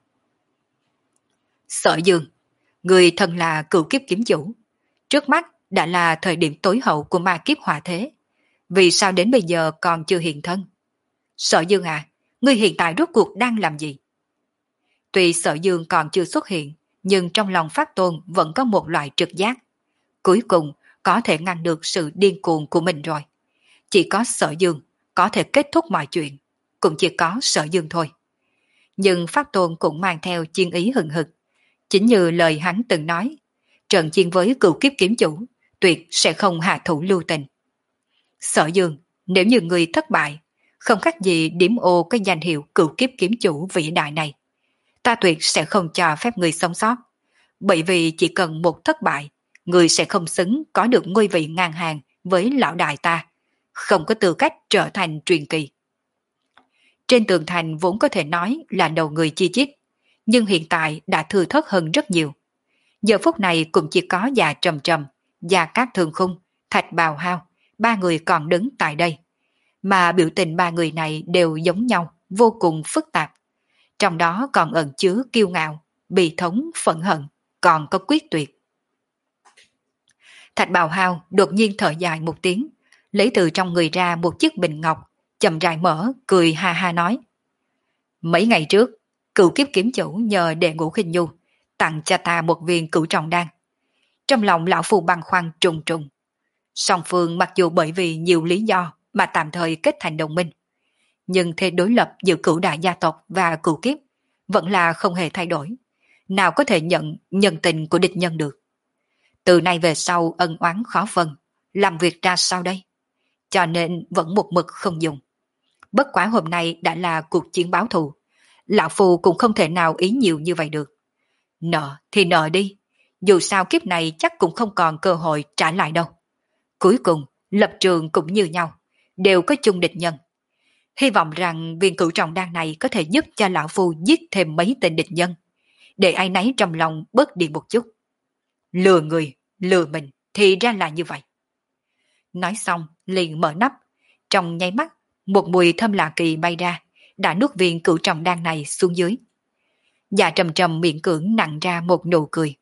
Sở Dương, người thân là cửu kiếp kiếm chủ, trước mắt đã là thời điểm tối hậu của ma kiếp hỏa thế, vì sao đến bây giờ còn chưa hiện thân? Sở Dương à, ngươi hiện tại rốt cuộc đang làm gì? Tuy Sở Dương còn chưa xuất hiện, nhưng trong lòng Pháp Tôn vẫn có một loại trực giác. Cuối cùng có thể ngăn được sự điên cuồng của mình rồi. Chỉ có Sở Dương có thể kết thúc mọi chuyện, cũng chỉ có Sở Dương thôi. Nhưng Pháp Tôn cũng mang theo chiến ý hừng hực. Chính như lời hắn từng nói, trận chiến với cửu kiếp kiếm chủ tuyệt sẽ không hạ thủ lưu tình. Sở Dương, nếu như người thất bại, không khác gì điểm ô cái danh hiệu cửu kiếp kiếm chủ vĩ đại này. Ta tuyệt sẽ không cho phép người sống sót, bởi vì chỉ cần một thất bại, người sẽ không xứng có được ngôi vị ngang hàng với lão đại ta, không có tư cách trở thành truyền kỳ. Trên tường thành vốn có thể nói là đầu người chi chít, nhưng hiện tại đã thừa thớt hơn rất nhiều. Giờ phút này cũng chỉ có Già Trầm Trầm, Gia Cát Thường Khung, Thạch Bào Hao, ba người còn đứng tại đây. Mà biểu tình ba người này đều giống nhau, vô cùng phức tạp. Trong đó còn ẩn chứa kiêu ngạo, bì thống, phẫn hận, còn có quyết tuyệt. Thạch Bào Hao đột nhiên thở dài một tiếng, lấy từ trong người ra một chiếc bình ngọc, chậm rãi mở, cười ha ha nói. Mấy ngày trước, cửu kiếp kiếm chủ nhờ Đệ Ngũ Khinh Nhu tặng cho ta một viên cửu trọng đan. Trong lòng lão phu băn khoăn trùng trùng. Song phương mặc dù bởi vì nhiều lý do mà tạm thời kết thành đồng minh, nhưng thế đối lập giữa cửu đại gia tộc và cửu kiếp vẫn là không hề thay đổi. Nào có thể nhận nhân tình của địch nhân được. Từ nay về sau ân oán khó phân, làm việc ra sao đây? Cho nên vẫn một mực không dùng. Bất quá hôm nay đã là cuộc chiến báo thù, lão phu cũng không thể nào ý nhiều như vậy được. Nợ thì nợ đi, dù sao kiếp này chắc cũng không còn cơ hội trả lại đâu. Cuối cùng, lập trường cũng như nhau, đều có chung địch nhân. Hy vọng rằng viên cửu trọng đan này có thể giúp cho lão phu giết thêm mấy tên địch nhân, để ai nấy trong lòng bớt đi một chút. Lừa người, lừa mình thì ra là như vậy. Nói xong, liền mở nắp, trong nháy mắt, một mùi thơm lạ kỳ bay ra, đã nuốt viên cửu trọng đan này xuống dưới. Dạ Trầm Trầm miệng cưỡng nặng ra một nụ cười.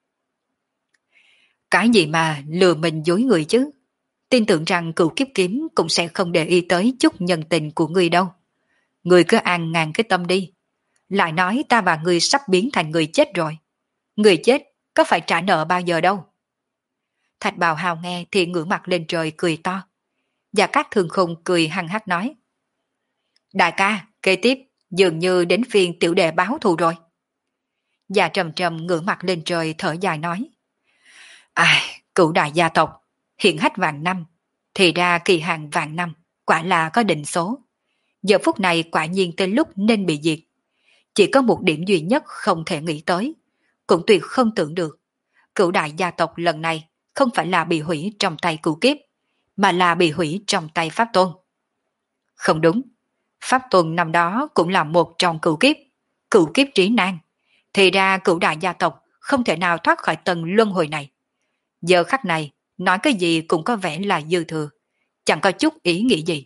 Cái gì mà lừa mình dối người chứ? Tin tưởng rằng cửu kiếp kiếm cũng sẽ không để ý tới chút nhân tình của người đâu. Người cứ an ngàn cái tâm đi. Lại nói ta và người sắp biến thành người chết rồi. Người chết có phải trả nợ bao giờ đâu. Thạch Bào Hào nghe thì ngửa mặt lên trời cười to. Và các thương khung cười hăng hắc nói. Đại ca, kế tiếp dường như đến phiên tiểu đệ báo thù rồi. Và Trầm Trầm ngửa mặt lên trời thở dài nói. Ai, cửu đại gia tộc, hiện hách vạn năm, thì ra kỳ hạn vạn năm, quả là có định số. Giờ phút này quả nhiên tới lúc nên bị diệt. Chỉ có một điểm duy nhất không thể nghĩ tới, cũng tuyệt không tưởng được. Cửu đại gia tộc lần này không phải là bị hủy trong tay cửu kiếp, mà là bị hủy trong tay Pháp Tôn. Không đúng, Pháp Tôn năm đó cũng là một trong cửu kiếp, cửu kiếp trí nan. Thì ra cửu đại gia tộc không thể nào thoát khỏi tầng luân hồi này. Giờ khắc này, nói cái gì cũng có vẻ là dư thừa, chẳng có chút ý nghĩ gì.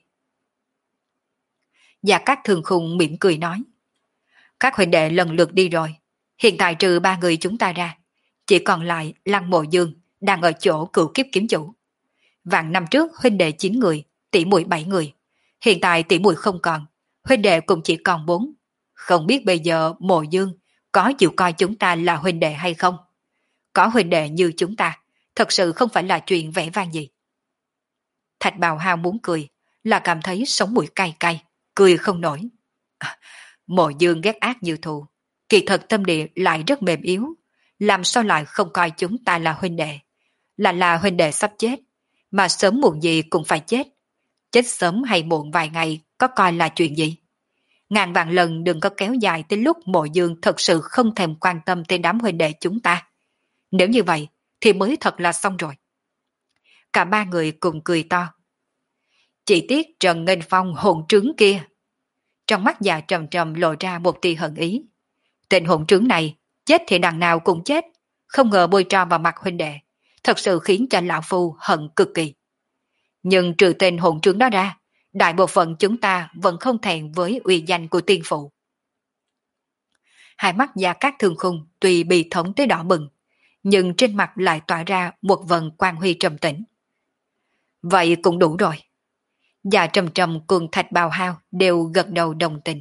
Gia Cát Thường Khung mỉm cười nói. Các huynh đệ lần lượt đi rồi, hiện tại trừ ba người chúng ta ra, chỉ còn lại Lăng Mộ Dương đang ở chỗ cửu kiếp kiếm chủ. Vạn năm trước huynh đệ chín người, tỷ muội bảy người, hiện tại tỷ muội không còn, huynh đệ cũng chỉ còn bốn. Không biết bây giờ Mộ Dương có chịu coi chúng ta là huynh đệ hay không? Có huynh đệ như chúng ta, thật sự không phải là chuyện vẻ vang gì. Thạch Bào Hao muốn cười, là cảm thấy sống mũi cay cay, cười không nổi. À, Mộ Dương ghét ác như thù, kỳ thật tâm địa lại rất mềm yếu, làm sao lại không coi chúng ta là huynh đệ? Là là huynh đệ sắp chết, mà sớm muộn gì cũng phải chết. Chết sớm hay muộn vài ngày có coi là chuyện gì? Ngàn vạn lần đừng có kéo dài tới lúc Mộ Dương thật sự không thèm quan tâm tới đám huynh đệ chúng ta. Nếu như vậy thì mới thật là xong rồi. Cả ba người cùng cười to. Chỉ tiếc Trần Nghênh Phong hỗn trướng kia. Trong mắt già Trầm Trầm lộ ra một tia hận ý. Tên hỗn trướng này, chết thì đằng nào cũng chết, không ngờ bôi trò vào mặt huynh đệ, thật sự khiến cho lão phu hận cực kỳ. Nhưng trừ tên hỗn trướng đó ra, đại bộ phận chúng ta vẫn không thẹn với uy danh của tiên phụ. Hai mắt Gia Cát Thường Khung tuy bị thống tới đỏ bừng, nhưng trên mặt lại tỏa ra một vần quang huy trầm tĩnh. Vậy cũng đủ rồi. Gia Trầm Trầm cùng Thạch Bào Hao đều gật đầu đồng tình.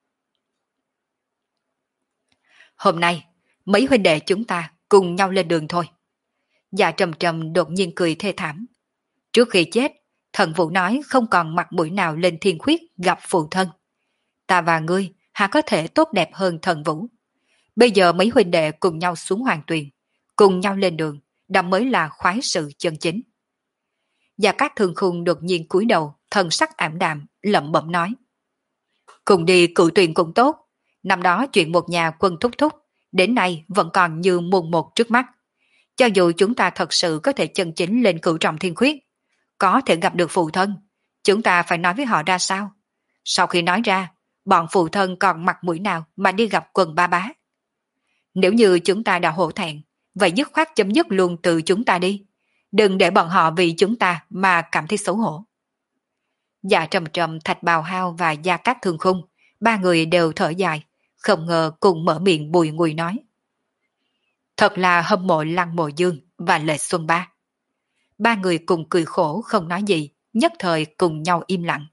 Hôm nay, mấy huynh đệ chúng ta cùng nhau lên đường thôi. Gia Trầm Trầm đột nhiên cười thê thảm. Trước khi chết, Thần Vũ nói không còn mặt mũi nào lên thiên khuyết gặp phụ thân. Ta và ngươi há có thể tốt đẹp hơn Thần Vũ. Bây giờ mấy huynh đệ cùng nhau xuống hoàng tuyền, cùng nhau lên đường, đó mới là khoái sự chân chính. Gia Cát Thường Khung đột nhiên cúi đầu, thần sắc ảm đạm, lẩm bẩm nói. Cùng đi cửu tuyền cũng tốt, năm đó chuyện một nhà quân thúc thúc, đến nay vẫn còn như mùng một trước mắt. Cho dù chúng ta thật sự có thể chân chính lên cửu trọng thiên khuyết, có thể gặp được phụ thân, chúng ta phải nói với họ ra sao? Sau khi nói ra, bọn phụ thân còn mặt mũi nào mà đi gặp quần ba bá? Nếu như chúng ta đã hổ thẹn, vậy dứt khoát chấm dứt luôn từ chúng ta đi. Đừng để bọn họ vì chúng ta mà cảm thấy xấu hổ. Dạ Trầm Trầm, Thạch Bào Hao và Gia Cát Thường Khung, ba người đều thở dài, không ngờ cùng mở miệng bùi ngùi nói. Thật là hâm mộ Lăng Mộ Dương và Lệ Xuân Ba. Ba người cùng cười khổ không nói gì, nhất thời cùng nhau im lặng.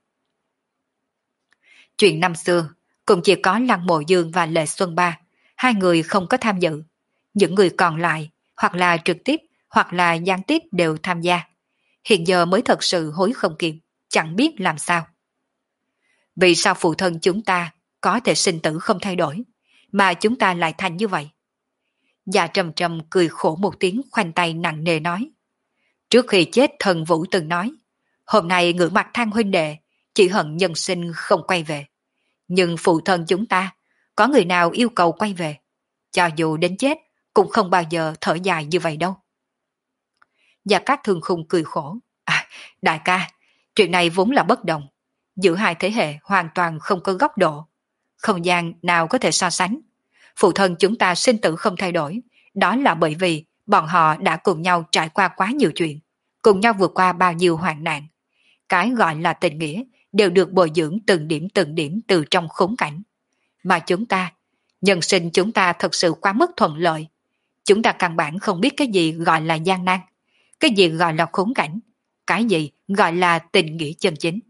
Chuyện năm xưa, cũng chỉ có Lăng Mộ Dương và Lệ Xuân Ba, hai người không có tham dự. Những người còn lại, hoặc là trực tiếp, hoặc là gián tiếp đều tham gia. Hiện giờ mới thật sự hối không kịp, chẳng biết làm sao. Vì sao phụ thân chúng ta có thể sinh tử không thay đổi, mà chúng ta lại thành như vậy? Dạ Trầm Trầm cười khổ một tiếng, khoanh tay nặng nề nói. Trước khi chết Thần Vũ từng nói, hôm nay ngửa mặt than huynh đệ, chỉ hận nhân sinh không quay về. Nhưng phụ thân chúng ta, có người nào yêu cầu quay về? Cho dù đến chết, cũng không bao giờ thở dài như vậy đâu. Gia Cát Thường Khung cười khổ. À, đại ca, chuyện này vốn là bất đồng. Giữa hai thế hệ hoàn toàn không có góc độ. Không gian nào có thể so sánh. Phụ thân chúng ta sinh tử không thay đổi. Đó là bởi vì bọn họ đã cùng nhau trải qua quá nhiều chuyện. Cùng nhau vượt qua bao nhiêu hoạn nạn. Cái gọi là tình nghĩa đều được bồi dưỡng từng điểm từng điểm từ trong khốn cảnh. Mà chúng ta, nhân sinh chúng ta thật sự quá mức thuận lợi. Chúng ta căn bản không biết cái gì gọi là gian nan. Cái gì gọi là khốn cảnh. Cái gì gọi là tình nghĩa chân chính.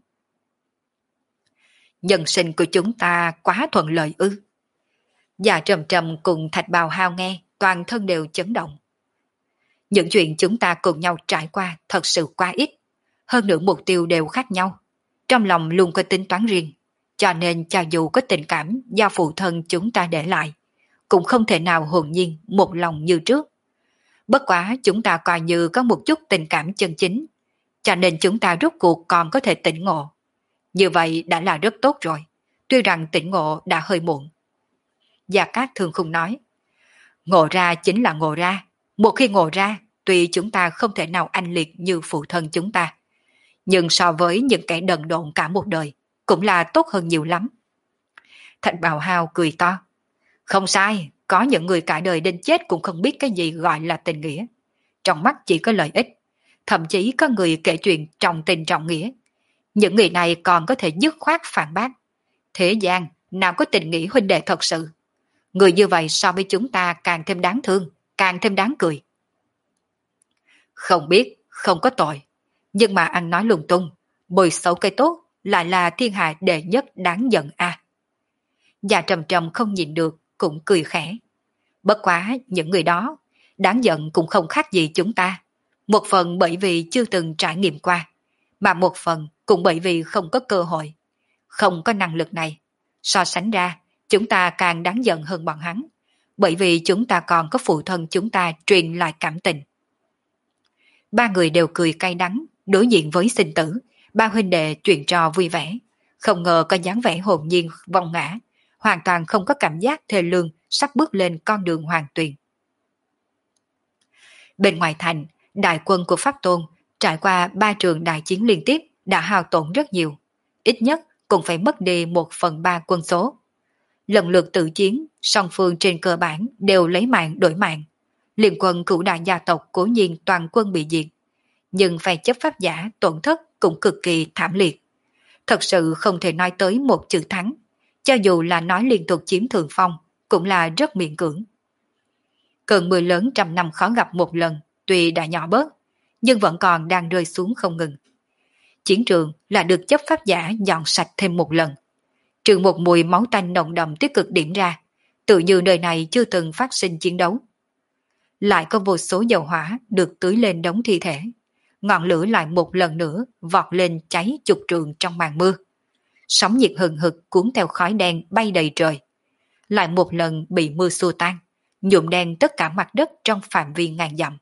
Nhân sinh của chúng ta quá thuận lợi ư? Dạ Trầm Trầm cùng Thạch Bào Hao nghe toàn thân đều chấn động. Những chuyện chúng ta cùng nhau trải qua thật sự quá ít, hơn nữa mục tiêu đều khác nhau. Trong lòng luôn có tính toán riêng, cho nên cho dù có tình cảm do phụ thân chúng ta để lại, cũng không thể nào hồn nhiên một lòng như trước. Bất quá chúng ta coi như có một chút tình cảm chân chính, cho nên chúng ta rốt cuộc còn có thể tỉnh ngộ. Như vậy đã là rất tốt rồi, tuy rằng tỉnh ngộ đã hơi muộn. Gia Cát Thương Khung nói, ngộ ra chính là ngộ ra, một khi ngộ ra, tuy chúng ta không thể nào anh liệt như phụ thân chúng ta, nhưng so với những kẻ đần độn cả một đời, cũng là tốt hơn nhiều lắm. Thạch Bào Hao cười to, không sai, có những người cả đời đến chết cũng không biết cái gì gọi là tình nghĩa. Trong mắt chỉ có lợi ích, thậm chí có người kể chuyện trọng tình trọng nghĩa. Những người này còn có thể dứt khoát phản bác. Thế gian nào có tình nghĩa huynh đệ thật sự. Người như vậy so với chúng ta càng thêm đáng thương, càng thêm đáng cười. Không biết, không có tội, nhưng mà ăn nói lung tung, bồi xấu cây tốt lại là thiên hạ đệ nhất đáng giận a. À. Già Trầm Trầm không nhìn được, cũng cười khẽ. Bất quá những người đó, đáng giận cũng không khác gì chúng ta. Một phần bởi vì chưa từng trải nghiệm qua, mà một phần cũng bởi vì không có cơ hội, không có năng lực này. So sánh ra, chúng ta càng đáng giận hơn bọn hắn, bởi vì chúng ta còn có phụ thân chúng ta truyền lại cảm tình. Ba người đều cười cay đắng, đối diện với sinh tử, ba huynh đệ chuyện trò vui vẻ, không ngờ có dáng vẻ hồn nhiên vong ngã, hoàn toàn không có cảm giác thê lương sắp bước lên con đường hoàng tuyền. Bên ngoài thành, đại quân của Pháp Tôn trải qua ba trường đại chiến liên tiếp đã hao tổn rất nhiều, ít nhất cũng phải mất đi một phần ba quân số. Lần lượt tự chiến, song phương trên cơ bản đều lấy mạng đổi mạng. Liên quân cửu đại gia tộc cố nhiên toàn quân bị diệt, nhưng phe chấp pháp giả tổn thất cũng cực kỳ thảm liệt. Thật sự không thể nói tới một chữ thắng, cho dù là nói liên tục chiếm thượng phong, cũng là rất miễn cưỡng. Cơn mưa lớn trăm năm khó gặp một lần, tuy đã nhỏ bớt, nhưng vẫn còn đang rơi xuống không ngừng. Chiến trường là được chấp pháp giả dọn sạch thêm một lần. Trừ một mùi máu tanh nồng đậm tích cực điểm ra, tự như nơi này chưa từng phát sinh chiến đấu. Lại có vô số dầu hỏa được tưới lên đống thi thể. Ngọn lửa lại một lần nữa vọt lên cháy chục trường trong màn mưa. Sóng nhiệt hừng hực cuốn theo khói đen bay đầy trời. Lại một lần bị mưa xua tan, nhuộm đen tất cả mặt đất trong phạm vi ngàn dặm.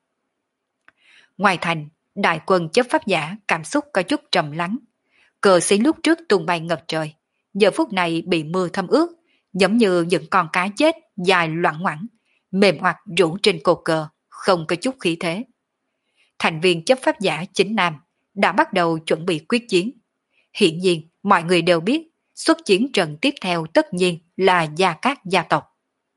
Ngoài thành, đại quân chấp pháp giả cảm xúc có chút trầm lắng. Cờ xí lúc trước tung bay ngập trời, giờ phút này bị mưa thấm ướt, giống như những con cá chết dài loãng ngoãng, mềm hoặc rũ trên cột cờ, không có chút khí thế. Thành viên chấp pháp giả chính nam đã bắt đầu chuẩn bị quyết chiến. Hiển nhiên, mọi người đều biết xuất chiến trận tiếp theo tất nhiên là Gia Cát gia tộc.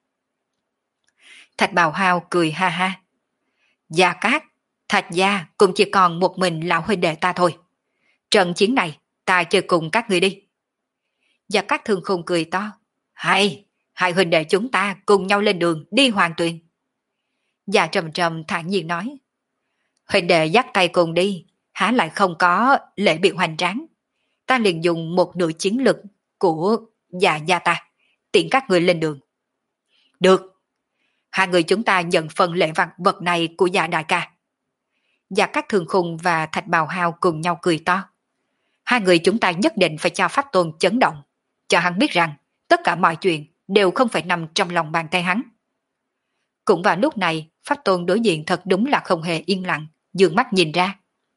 Thạch Bào Hao cười ha ha. Gia Cát, Thạch gia cũng chỉ còn một mình lão huynh đệ ta thôi. Trận chiến này ta chơi cùng các người đi. Gia Cát Thương Khung cười to. Hay, hai huynh đệ chúng ta cùng nhau lên đường đi Hoàng Tuyền. Gia Trầm Trầm thản nhiên nói. Huynh đệ dắt tay cùng đi, há lại không có lễ bị hoành tráng. Ta liền dùng một nửa chiến lực của Gia gia ta, tiện các người lên đường. Được. Hai người chúng ta nhận phần lễ vật vật này của Gia đại ca. Gia Cát Thương Khung và Thạch Bào Hao cùng nhau cười to. Hai người chúng ta nhất định phải cho Pháp Tôn chấn động, cho hắn biết rằng tất cả mọi chuyện đều không phải nằm trong lòng bàn tay hắn. Cũng vào lúc này, Pháp Tôn đối diện thật đúng là không hề yên lặng, dương mắt nhìn ra.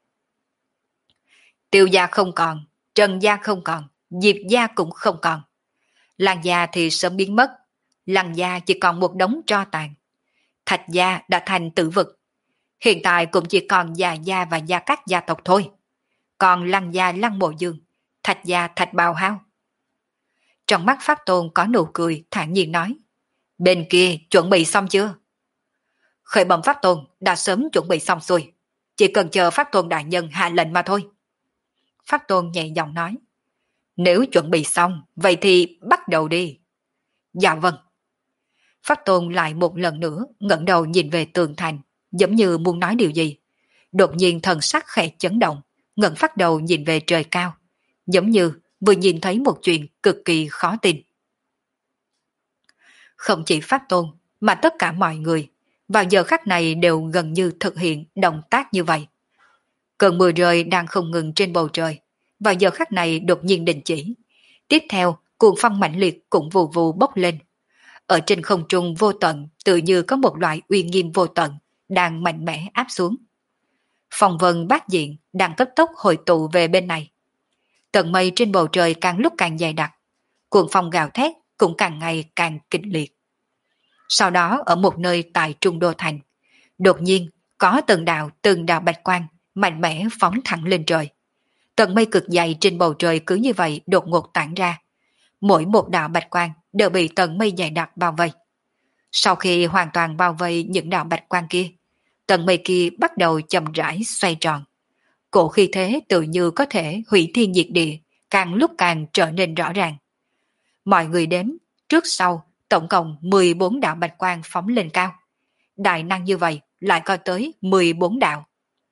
Tiêu gia không còn, Trần gia không còn, Diệp gia cũng không còn. Lan gia thì sớm biến mất, Lăng gia chỉ còn một đống tro tàn. Thạch gia đã thành tử vực. Hiện tại cũng chỉ còn Gia gia và Gia Cát gia tộc thôi. Còn Lăng gia Lăng Mộ Dương, Thạch gia Thạch Bào Hao. Trong mắt Pháp Tôn có nụ cười, thản nhiên nói. Bên kia chuẩn bị xong chưa? Khởi bẩm Pháp Tôn đã sớm chuẩn bị xong xuôi. Chỉ cần chờ Pháp Tôn đại nhân hạ lệnh mà thôi. Pháp Tôn nhẹ giọng nói. Nếu chuẩn bị xong, vậy thì bắt đầu đi. Dạ vâng. Pháp Tôn lại một lần nữa ngẩng đầu nhìn về tường thành, giống như muốn nói điều gì. Đột nhiên thần sắc khẽ chấn động, ngẩng phát đầu nhìn về trời cao, giống như vừa nhìn thấy một chuyện cực kỳ khó tin. Không chỉ Pháp Tôn, mà tất cả mọi người, vào giờ khắc này đều gần như thực hiện động tác như vậy. Cơn mưa rơi đang không ngừng trên bầu trời, vào giờ khắc này đột nhiên đình chỉ. Tiếp theo, cuồng phong mãnh liệt cũng vù vù bốc lên. Ở trên không trung vô tận, tự như có một loại uy nghiêm vô tận, đang mạnh mẽ áp xuống. Phong vân bát diện đang cấp tốc hội tụ về bên này. Tầng mây trên bầu trời càng lúc càng dày đặc, cuồng phong gào thét cũng càng ngày càng kịch liệt. Sau đó ở một nơi tại trung đô thành, đột nhiên có từng đạo từng đạo bạch quang mạnh mẽ phóng thẳng lên trời. Tầng mây cực dày trên bầu trời cứ như vậy đột ngột tản ra. Mỗi một đạo bạch quang đều bị tầng mây dày đặc bao vây. Sau khi hoàn toàn bao vây những đạo bạch quang kia, tầng mây kia bắt đầu chậm rãi xoay tròn. Cổ khí thế tự như có thể hủy thiên diệt địa, càng lúc càng trở nên rõ ràng. Mọi người đếm, trước sau, tổng cộng mười bốn đạo bạch quang phóng lên cao. Đại năng như vậy lại có tới mười bốn đạo.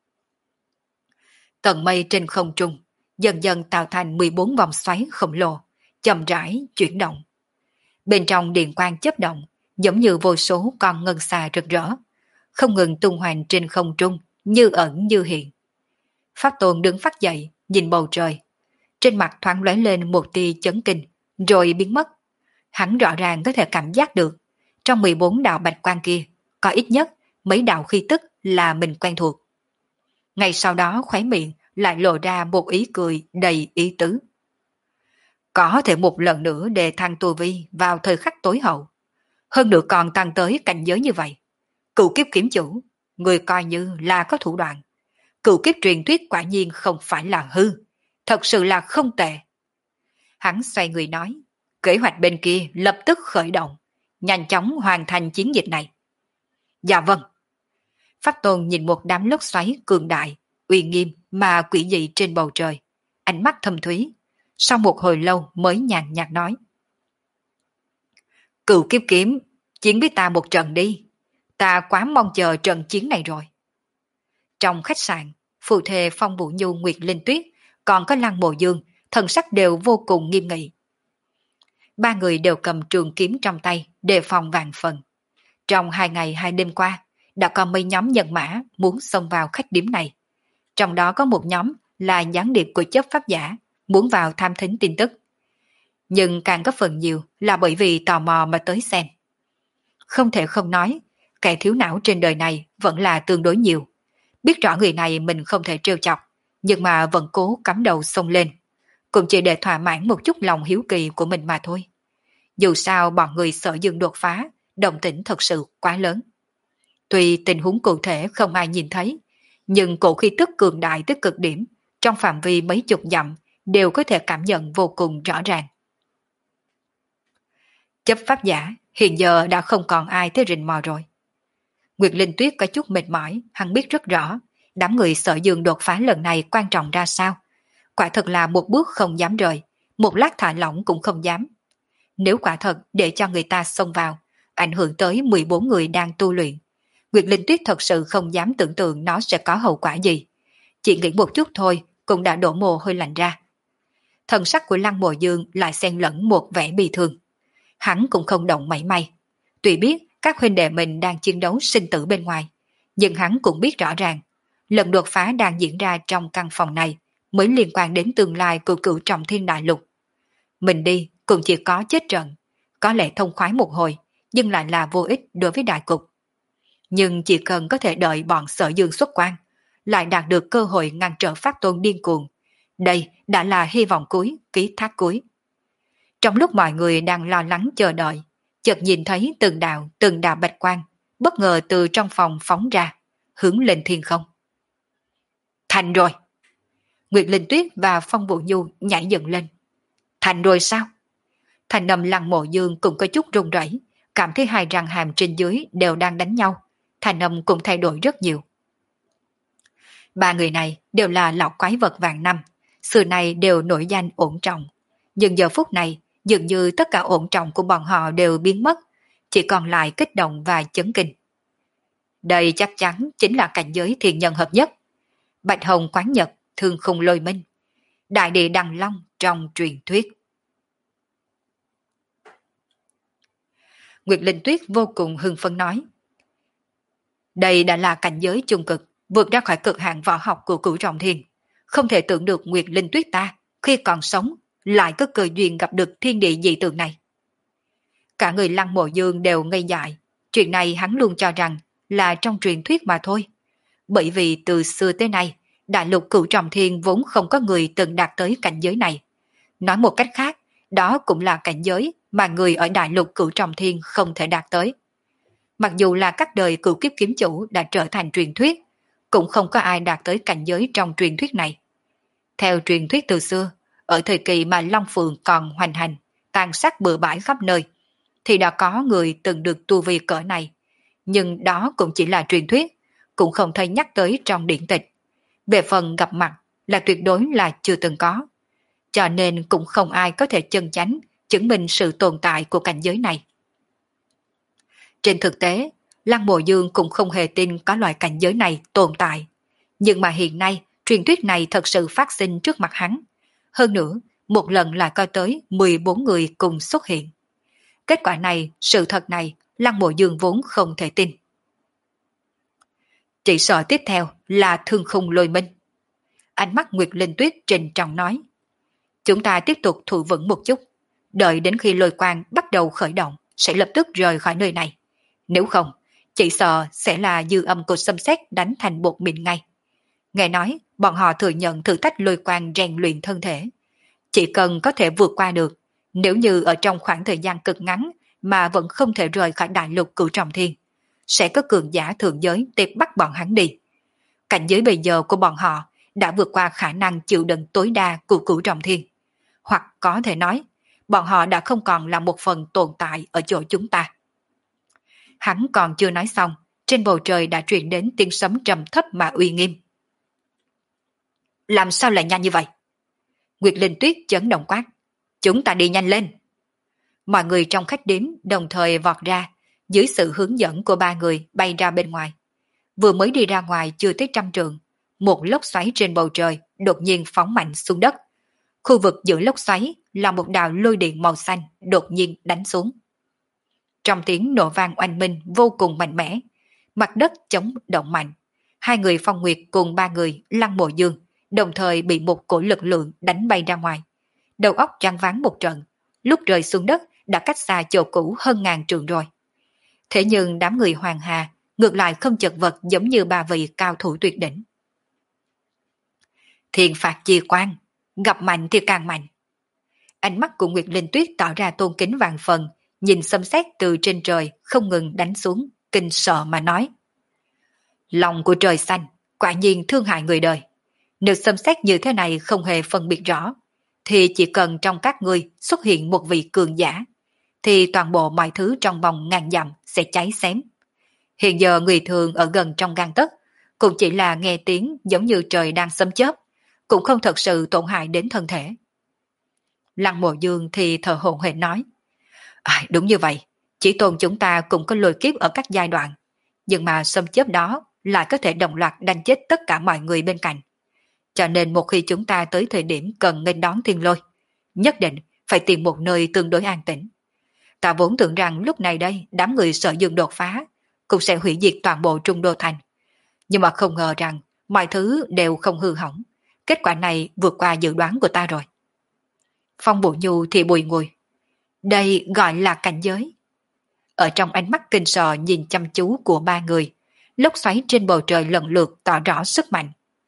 Tầng mây trên không trung dần dần tạo thành mười bốn vòng xoáy khổng lồ, chậm rãi chuyển động. Bên trong điện quang chớp động, giống như vô số con ngân xa rực rỡ, không ngừng tung hoành trên không trung, như ẩn như hiện. Pháp Tôn đứng phát dậy, nhìn bầu trời. Trên mặt thoáng lóe lên một tia chấn kinh, rồi biến mất. Hắn rõ ràng có thể cảm giác được, trong mười bốn đạo bạch quang kia, có ít nhất mấy đạo khí tức là mình quen thuộc. Ngay sau đó khóe miệng lại lộ ra một ý cười đầy ý tứ. Có thể một lần nữa đề thăng tu vi vào thời khắc tối hậu. Hơn nữa còn tăng tới cảnh giới như vậy. Cựu kiếp kiếm chủ, người coi như là có thủ đoạn. Cựu kiếp truyền thuyết quả nhiên không phải là hư, thật sự là không tệ. Hắn xoay người nói, kế hoạch bên kia lập tức khởi động, nhanh chóng hoàn thành chiến dịch này. Dạ vâng. Pháp Tôn nhìn một đám lốc xoáy cường đại, uy nghiêm mà quỷ dị trên bầu trời, ánh mắt thâm thúy. Sau một hồi lâu mới nhàn nhạt nói. Cựu kiếp kiếm, chiến với ta một trận đi. Ta quá mong chờ trận chiến này rồi. Trong khách sạn, phù thề Phong Vũ Nhu, Nguyệt Linh Tuyết, còn có Lăng Mộ Dương, thần sắc đều vô cùng nghiêm nghị. Ba người đều cầm trường kiếm trong tay, đề phòng vạn phần. Trong hai ngày hai đêm qua, đã có mấy nhóm nhân mã muốn xông vào khách điếm này. Trong đó có một nhóm là gián điệp của chấp pháp giả, muốn vào tham thính tin tức. Nhưng càng có phần nhiều là bởi vì tò mò mà tới xem. Không thể không nói, kẻ thiếu não trên đời này vẫn là tương đối nhiều. Biết rõ người này mình không thể trêu chọc, nhưng mà vẫn cố cắm đầu xông lên. Cũng chỉ để thỏa mãn một chút lòng hiếu kỳ của mình mà thôi. Dù sao bọn người sợ Dương đột phá, động tĩnh thật sự quá lớn. Tuy tình huống cụ thể không ai nhìn thấy, nhưng cổ khí tức cường đại tới cực điểm, trong phạm vi mấy chục dặm đều có thể cảm nhận vô cùng rõ ràng. Chấp pháp giả hiện giờ đã không còn ai tới rình mò rồi. Nguyệt Linh Tuyết có chút mệt mỏi, hắn biết rất rõ, đám người sợ Dương đột phá lần này quan trọng ra sao. Quả thật là một bước không dám rời, một lát thả lỏng cũng không dám. Nếu quả thật để cho người ta xông vào, ảnh hưởng tới mười bốn người đang tu luyện, Nguyệt Linh Tuyết thật sự không dám tưởng tượng nó sẽ có hậu quả gì. Chỉ nghĩ một chút thôi cũng đã đổ mồ hôi lạnh ra. Thần sắc của Lăng Mộ Dương lại xen lẫn một vẻ bi thương. Hắn cũng không động mảy may. Tuy biết các huynh đệ mình đang chiến đấu sinh tử bên ngoài, nhưng hắn cũng biết rõ ràng, lần đột phá đang diễn ra trong căn phòng này mới liên quan đến tương lai của cửu trọng thiên đại lục. Mình đi cũng chỉ có chết trận, có lẽ thông khoái một hồi, nhưng lại là vô ích đối với đại cục. Nhưng chỉ cần có thể đợi bọn Sở Dương xuất quan, lại đạt được cơ hội ngăn trở Pháp Tôn điên cuồng, đây đã là hy vọng cuối, ký thác cuối. Trong lúc mọi người đang lo lắng chờ đợi, chợt nhìn thấy từng đạo từng đạo bạch quang bất ngờ từ trong phòng phóng ra, hướng lên thiên không. Thành rồi! Nguyệt Linh Tuyết và Phong Vũ Nhu nhảy dựng lên. Thành rồi sao? Thành âm Lăng Mộ Dương cũng có chút run rẩy, cảm thấy hai răng hàm trên dưới đều đang đánh nhau, thành âm cũng thay đổi rất nhiều. Ba người này đều là lão quái vật vạn năm, xưa này đều nổi danh ổn trọng. Nhưng giờ phút này, dường như tất cả ổn trọng của bọn họ đều biến mất, chỉ còn lại kích động và chấn kinh. Đây chắc chắn chính là cảnh giới thiên nhân hợp nhất. Bạch Hồng Quán Nhật, Thương Khung Lôi Minh, Đại Địa Đằng Long trong truyền thuyết. Nguyệt Linh Tuyết vô cùng hưng phấn nói. Đây đã là cảnh giới trung cực, vượt ra khỏi cực hạn võ học của Cửu Trọng Thiên. Không thể tưởng được Nguyệt Linh Tuyết ta, khi còn sống, lại có cơ duyên gặp được thiên địa dị tượng này. Cả người Lăng Mộ Dương đều ngây dại, chuyện này hắn luôn cho rằng là trong truyền thuyết mà thôi. Bởi vì từ xưa tới nay, đại lục Cửu Trọng Thiên vốn không có người từng đạt tới cảnh giới này. Nói một cách khác, đó cũng là cảnh giới mà người ở đại lục Cửu Trọng Thiên không thể đạt tới. Mặc dù là các đời cửu kiếp kiếm chủ đã trở thành truyền thuyết, cũng không có ai đạt tới cảnh giới trong truyền thuyết này. Theo truyền thuyết từ xưa, ở thời kỳ mà Long Phượng còn hoành hành, tàn sát bừa bãi khắp nơi, thì đã có người từng được tu vi cỡ này. Nhưng đó cũng chỉ là truyền thuyết, cũng không thấy nhắc tới trong điển tịch. Về phần gặp mặt là tuyệt đối là chưa từng có. Cho nên cũng không ai có thể chân chánh chứng minh sự tồn tại của cảnh giới này. Trên thực tế, Lăng Mộ Dương cũng không hề tin có loại cảnh giới này tồn tại. Nhưng mà hiện nay, truyền thuyết này thật sự phát sinh trước mặt hắn. Hơn nữa, một lần lại có tới mười bốn người cùng xuất hiện. Kết quả này, sự thật này, Lăng Mộ Dương vốn không thể tin. Chỉ sợ tiếp theo là Thương Khung Lôi Minh. Ánh mắt Nguyệt Linh Tuyết trịnh trọng nói. Chúng ta tiếp tục thủ vững một chút, đợi đến khi lôi quang bắt đầu khởi động, sẽ lập tức rời khỏi nơi này. Nếu không, chỉ sợ sẽ là dư âm của xâm xét đánh thành bột mịn ngay. Nghe nói, bọn họ thừa nhận thử thách lôi quang rèn luyện thân thể. Chỉ cần có thể vượt qua được, nếu như ở trong khoảng thời gian cực ngắn mà vẫn không thể rời khỏi đại lục Cửu Trọng Thiên, sẽ có cường giả thượng giới tiếp bắt bọn hắn đi. Cảnh giới bây giờ của bọn họ đã vượt qua khả năng chịu đựng tối đa của Cửu Trọng Thiên. Hoặc có thể nói, bọn họ đã không còn là một phần tồn tại ở chỗ chúng ta. Hắn còn chưa nói xong, trên bầu trời đã truyền đến tiếng sấm trầm thấp mà uy nghiêm. Làm sao lại nhanh như vậy? Nguyệt Linh Tuyết chấn động quát. Chúng ta đi nhanh lên. Mọi người trong khách điếm đồng thời vọt ra, dưới sự hướng dẫn của ba người bay ra bên ngoài. Vừa mới đi ra ngoài chưa tới trăm trượng, một lốc xoáy trên bầu trời đột nhiên phóng mạnh xuống đất. Khu vực giữa lốc xoáy là một đạo lôi điện màu xanh đột nhiên đánh xuống. Trong tiếng nổ vang oanh minh vô cùng mạnh mẽ, mặt đất chấn động mạnh. Hai người Phong Nguyệt cùng ba người Lăng Mộ Dương đồng thời bị một cổ lực lượng đánh bay ra ngoài. Đầu óc choáng váng một trận, lúc rơi xuống đất đã cách xa chỗ cũ hơn ngàn trượng rồi. Thế nhưng đám người Hoàng Hà ngược lại không chật vật giống như ba vị cao thủ tuyệt đỉnh. Thiên phạt chi quan, gặp mạnh thì càng mạnh. Ánh mắt của Nguyệt Linh Tuyết tỏ ra tôn kính vạn phần, nhìn xâm xét từ trên trời không ngừng đánh xuống, kinh sợ mà nói. Lòng của trời xanh, quả nhiên thương hại người đời. Nếu xâm xét như thế này không hề phân biệt rõ, thì chỉ cần trong các ngươi xuất hiện một vị cường giả, thì toàn bộ mọi thứ trong vòng ngàn dặm sẽ cháy xém. Hiện giờ người thường ở gần trong gang tấc, cũng chỉ là nghe tiếng giống như trời đang sấm chớp, cũng không thật sự tổn hại đến thân thể. Lăng Mộ Dương thì thở hổn hển nói. À, đúng như vậy, chỉ tôn chúng ta cũng có lôi kiếp ở các giai đoạn, nhưng mà sấm chớp đó lại có thể đồng loạt đánh chết tất cả mọi người bên cạnh. Cho nên một khi chúng ta tới thời điểm cần nghênh đón thiên lôi, nhất định phải tìm một nơi tương đối an tĩnh. Ta vốn tưởng rằng lúc này đây đám người sợ dương đột phá cũng sẽ hủy diệt toàn bộ Trung Đô Thành. Nhưng mà không ngờ rằng mọi thứ đều không hư hỏng. Kết quả này vượt qua dự đoán của ta rồi. Phong Bụ Nhu thì bùi ngùi. Đây gọi là cảnh giới. Ở trong ánh mắt kinh sợ nhìn chăm chú của ba người, lốc xoáy trên bầu trời lần lượt tỏ rõ sức mạnh.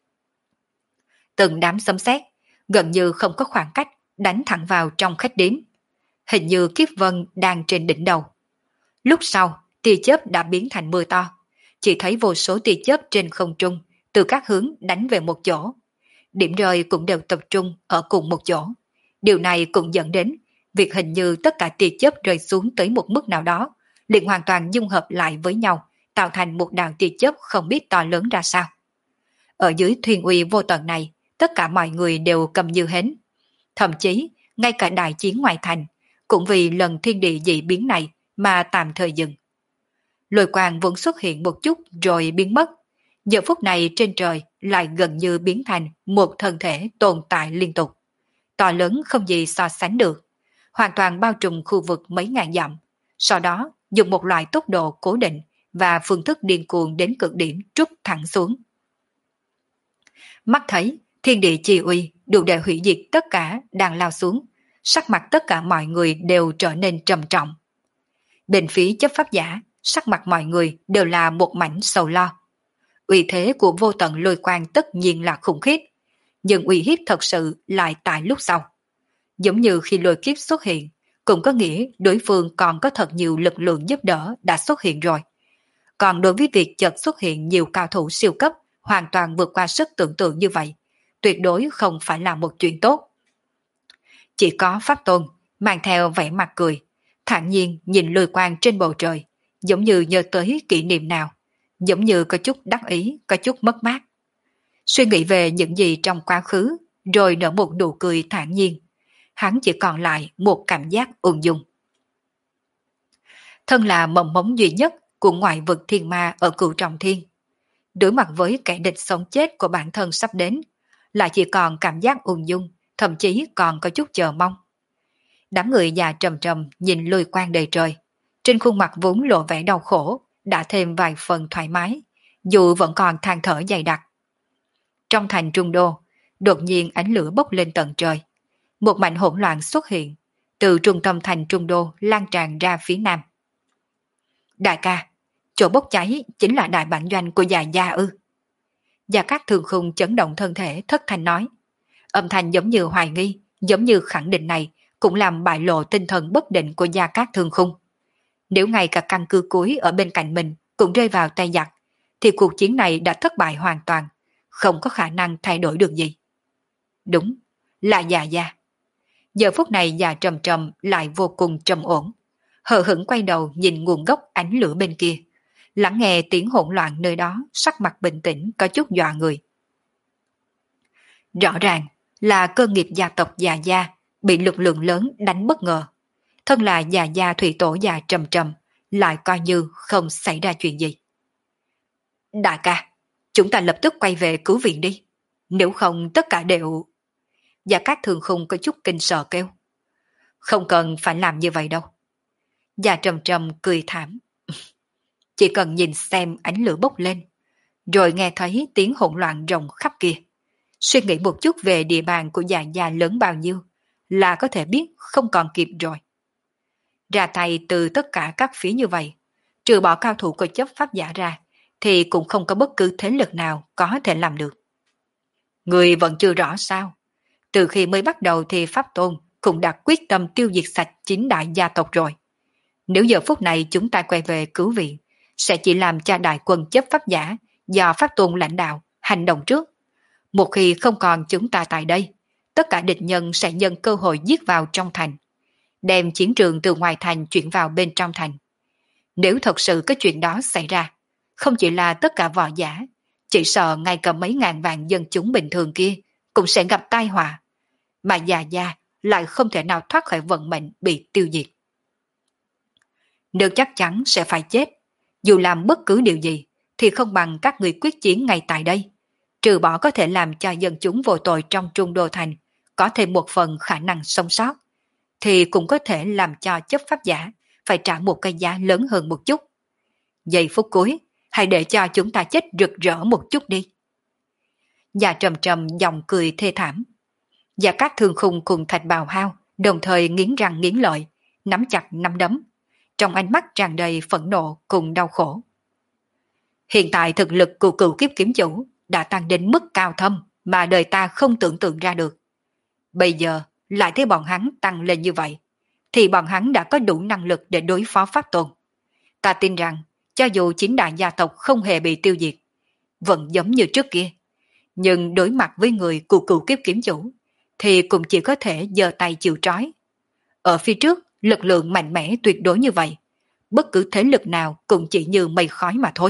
Từng đám sấm sét gần như không có khoảng cách đánh thẳng vào trong khách điếm. Hình như kiếp vân đang trên đỉnh đầu. Lúc sau, tia chớp đã biến thành mưa to. Chỉ thấy vô số tia chớp trên không trung từ các hướng đánh về một chỗ. Điểm rơi cũng đều tập trung ở cùng một chỗ. Điều này cũng dẫn đến việc hình như tất cả tia chớp rơi xuống tới một mức nào đó, liền hoàn toàn dung hợp lại với nhau, tạo thành một đạo tia chớp không biết to lớn ra sao. Ở dưới thuyền uy vô tận này, tất cả mọi người đều cầm như hến. Thậm chí, ngay cả đại chiến ngoại thành, cũng vì lần thiên địa dị biến này mà tạm thời dừng. Lôi quang vẫn xuất hiện một chút rồi biến mất. Giờ phút này trên trời lại gần như biến thành một thân thể tồn tại liên tục. To lớn không gì so sánh được, hoàn toàn bao trùm khu vực mấy ngàn dặm. Sau đó dùng một loại tốc độ cố định và phương thức điên cuồng đến cực điểm trút thẳng xuống. Mắt thấy thiên địa chi uy đủ để hủy diệt tất cả đang lao xuống, sắc mặt tất cả mọi người đều trở nên trầm trọng. Bên phía chấp pháp giả, sắc mặt mọi người đều là một mảnh sầu lo. Uy thế của vô tận lôi quang tất nhiên là khủng khiếp, nhưng uy hiếp thật sự lại tại lúc sau. Giống như khi lôi kiếp xuất hiện, cũng có nghĩa đối phương còn có thật nhiều lực lượng giúp đỡ đã xuất hiện rồi. Còn đối với việc chợt xuất hiện nhiều cao thủ siêu cấp hoàn toàn vượt qua sức tưởng tượng như vậy, tuyệt đối không phải là một chuyện tốt. Chỉ có Pháp Tôn mang theo vẻ mặt cười, thản nhiên nhìn lôi quang trên bầu trời, giống như nhớ tới kỷ niệm nào, giống như có chút đắc ý, có chút mất mát. Suy nghĩ về những gì trong quá khứ, rồi nở một nụ cười thản nhiên. Hắn chỉ còn lại một cảm giác ung dung. Thân là mầm mống duy nhất của ngoại vực thiên ma ở Cửu Trọng Thiên. Đối mặt với kẻ địch sống chết của bản thân sắp đến, lại chỉ còn cảm giác ung dung, thậm chí còn có chút chờ mong. Đám người già trầm trầm nhìn lôi quang đầy trời, trên khuôn mặt vốn lộ vẻ đau khổ, đã thêm vài phần thoải mái, dù vẫn còn than thở dày đặc. Trong thành Trung Đô, đột nhiên ánh lửa bốc lên tận trời. Một mảnh hỗn loạn xuất hiện, từ trung tâm thành Trung Đô lan tràn ra phía nam. Đại ca, chỗ bốc cháy chính là đại bản doanh của già Gia ư? Gia Cát Thường Khung chấn động thân thể thất thanh nói. Âm thanh giống như hoài nghi, giống như khẳng định này cũng làm bại lộ tinh thần bất định của Gia Cát Thường Khung. Nếu ngay cả căn cứ cuối ở bên cạnh mình cũng rơi vào tay giặc, thì cuộc chiến này đã thất bại hoàn toàn, không có khả năng thay đổi được gì. Đúng, là già Gia. Giờ phút này già trầm trầm lại vô cùng trầm ổn, hờ hững quay đầu nhìn nguồn gốc ánh lửa bên kia, lắng nghe tiếng hỗn loạn nơi đó, sắc mặt bình tĩnh có chút dọa người. Rõ ràng là cơ nghiệp gia tộc già Gia bị lực lượng lớn đánh bất ngờ. Thân là già Gia thủy tổ già trầm trầm, lại coi như không xảy ra chuyện gì. Đại ca, chúng ta lập tức quay về cứu viện đi, nếu không tất cả đều... Gia Cát Thường Khung có chút kinh sợ kêu. Không cần phải làm như vậy đâu. Già trầm trầm cười thảm. Chỉ cần nhìn xem ánh lửa bốc lên, rồi nghe thấy tiếng hỗn loạn rộng khắp kia. Suy nghĩ một chút về địa bàn của già Gia lớn bao nhiêu, là có thể biết không còn kịp rồi. Ra tay từ tất cả các phía như vậy, trừ bỏ cao thủ của chấp pháp giả ra, thì cũng không có bất cứ thế lực nào có thể làm được. Người vẫn chưa rõ sao? Từ khi mới bắt đầu thì Pháp Tôn cũng đã quyết tâm tiêu diệt sạch chín đại gia tộc rồi. Nếu giờ phút này chúng ta quay về cứu viện, sẽ chỉ làm cho đại quân chấp pháp giả do Pháp Tôn lãnh đạo hành động trước. Một khi không còn chúng ta tại đây, tất cả địch nhân sẽ nhân cơ hội giết vào trong thành, đem chiến trường từ ngoài thành chuyển vào bên trong thành. Nếu thật sự có chuyện đó xảy ra, không chỉ là tất cả võ giả, chỉ sợ ngay cả mấy ngàn vạn dân chúng bình thường kia cũng sẽ gặp tai họa, mà già Gia lại không thể nào thoát khỏi vận mệnh bị tiêu diệt. Nếu chắc chắn sẽ phải chết, dù làm bất cứ điều gì, thì không bằng các người quyết chiến ngay tại đây, trừ bỏ có thể làm cho dân chúng vô tội trong Trung Đô Thành có thêm một phần khả năng sống sót, thì cũng có thể làm cho chấp pháp giả phải trả một cái giá lớn hơn một chút. Giây phút cuối, hãy để cho chúng ta chết rực rỡ một chút đi. Già trầm trầm giọng cười thê thảm. Gia Cát Thường Khung cùng Thạch Bào Hao đồng thời nghiến răng nghiến lợi, nắm chặt nắm đấm, trong ánh mắt tràn đầy phẫn nộ cùng đau khổ. Hiện tại thực lực của Cửu Kiếp Kiếm Chủ đã tăng đến mức cao thâm mà đời ta không tưởng tượng ra được. Bây giờ lại thấy bọn hắn tăng lên như vậy, thì bọn hắn đã có đủ năng lực để đối phó Pháp Tôn. Ta tin rằng cho dù chín đại gia tộc không hề bị tiêu diệt, vẫn giống như trước kia, nhưng đối mặt với người của Cửu Kiếp Kiếm Chủ thì cũng chỉ có thể giơ tay chịu trói. Ở phía trước, lực lượng mạnh mẽ tuyệt đối như vậy, bất cứ thế lực nào cũng chỉ như mây khói mà thôi.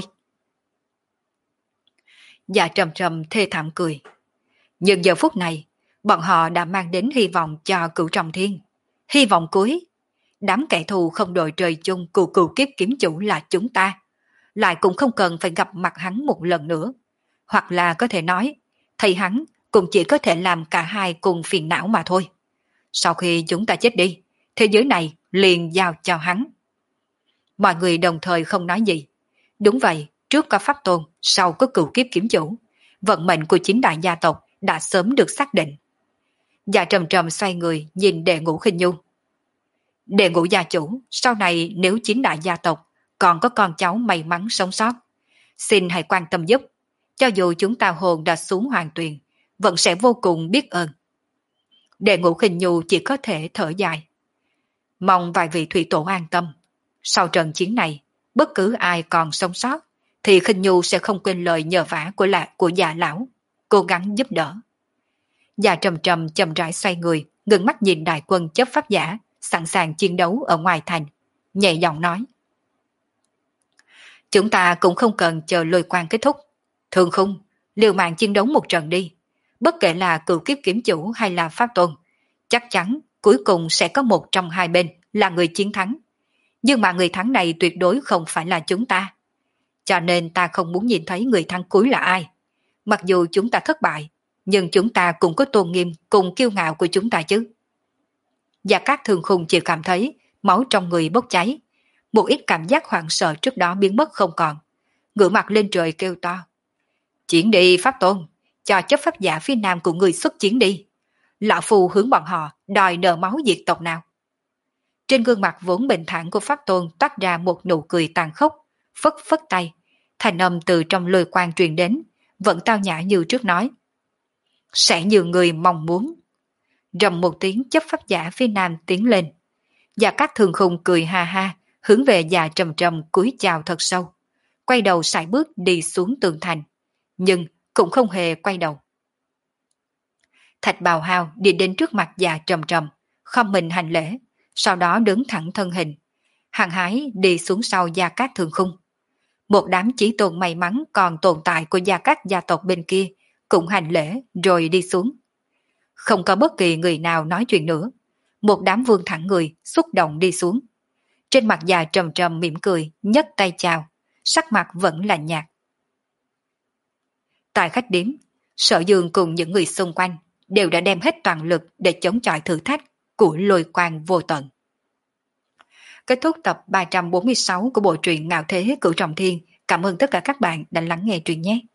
Dạ trầm trầm thê thảm cười. Nhưng giờ phút này, bọn họ đã mang đến hy vọng cho Cửu Trọng Thiên. Hy vọng cuối, đám kẻ thù không đội trời chung của Cửu Kiếp Kiếm Chủ là chúng ta, lại cũng không cần phải gặp mặt hắn một lần nữa. Hoặc là có thể nói, thầy hắn cũng chỉ có thể làm cả hai cùng phiền não mà thôi. Sau khi chúng ta chết đi, thế giới này liền giao cho hắn. Mọi người đồng thời không nói gì. Đúng vậy, trước có pháp tôn, sau có cửu kiếp kiếm chủ. Vận mệnh của chính đại gia tộc đã sớm được xác định. Dạ trầm trầm xoay người nhìn Đệ Ngũ Khinh Nhu. Đệ Ngũ gia chủ, sau này nếu chính đại gia tộc còn có con cháu may mắn sống sót, xin hãy quan tâm giúp. Cho dù chúng ta hồn đã xuống hoàng tuyền, vẫn sẽ vô cùng biết ơn. Đệ Ngũ Khinh Nhu chỉ có thể thở dài. Mong vài vị thủy tổ an tâm. Sau trận chiến này, bất cứ ai còn sống sót, thì Khinh Nhu sẽ không quên lời nhờ vả của lạc của già lão, cố gắng giúp đỡ. Già trầm trầm chậm rãi xoay người, ngừng mắt nhìn đại quân chấp pháp giả, sẵn sàng chiến đấu ở ngoài thành, nhẹ giọng nói. Chúng ta cũng không cần chờ lôi quang kết thúc. Thường Khung, liều mạng chiến đấu một trận đi. Bất kể là cửu kiếp kiếm chủ hay là pháp tôn, chắc chắn cuối cùng sẽ có một trong hai bên là người chiến thắng. Nhưng mà người thắng này tuyệt đối không phải là chúng ta. Cho nên ta không muốn nhìn thấy người thắng cuối là ai. Mặc dù chúng ta thất bại, nhưng chúng ta cũng có tôn nghiêm cùng kiêu ngạo của chúng ta chứ. Và các Thường Khung chỉ cảm thấy máu trong người bốc cháy. Một ít cảm giác hoảng sợ trước đó biến mất không còn. Ngửa mặt lên trời kêu to. Chiến đi pháp tôn, cho chấp pháp giả phía nam của người xuất chiến đi. Lão Phu hướng bọn họ đòi nợ máu diệt tộc nào. Trên gương mặt vốn bình thản của pháp tôn toát ra một nụ cười tàn khốc, phất phất tay. Thành âm từ trong lôi quang truyền đến, vẫn tao nhã như trước nói. Sẽ như người mong muốn. Rầm một tiếng chấp pháp giả phía nam tiến lên. Và các Thường Khung cười ha ha, hướng về già trầm trầm cúi chào thật sâu. Quay đầu sải bước đi xuống tường thành. Nhưng cũng không hề quay đầu. Thạch Bào Hào đi đến trước mặt già trầm trầm, khom mình hành lễ, sau đó đứng thẳng thân hình. Hăng hái đi xuống sau Gia Cát Thường Khung. Một đám chí tôn may mắn còn tồn tại của Gia Cát gia tộc bên kia cũng hành lễ rồi đi xuống. Không có bất kỳ người nào nói chuyện nữa. Một đám vương thẳng người xúc động đi xuống. Trên mặt già trầm trầm mỉm cười, nhấc tay chào, sắc mặt vẫn lạnh nhạt. Tại khách điếm, Sở Dương cùng những người xung quanh đều đã đem hết toàn lực để chống chọi thử thách của lôi quang vô tận. Kết thúc tập ba trăm bốn mươi sáu của bộ truyện Ngạo Thế Cửu Trọng Thiên. Cảm ơn tất cả các bạn đã lắng nghe truyện nhé.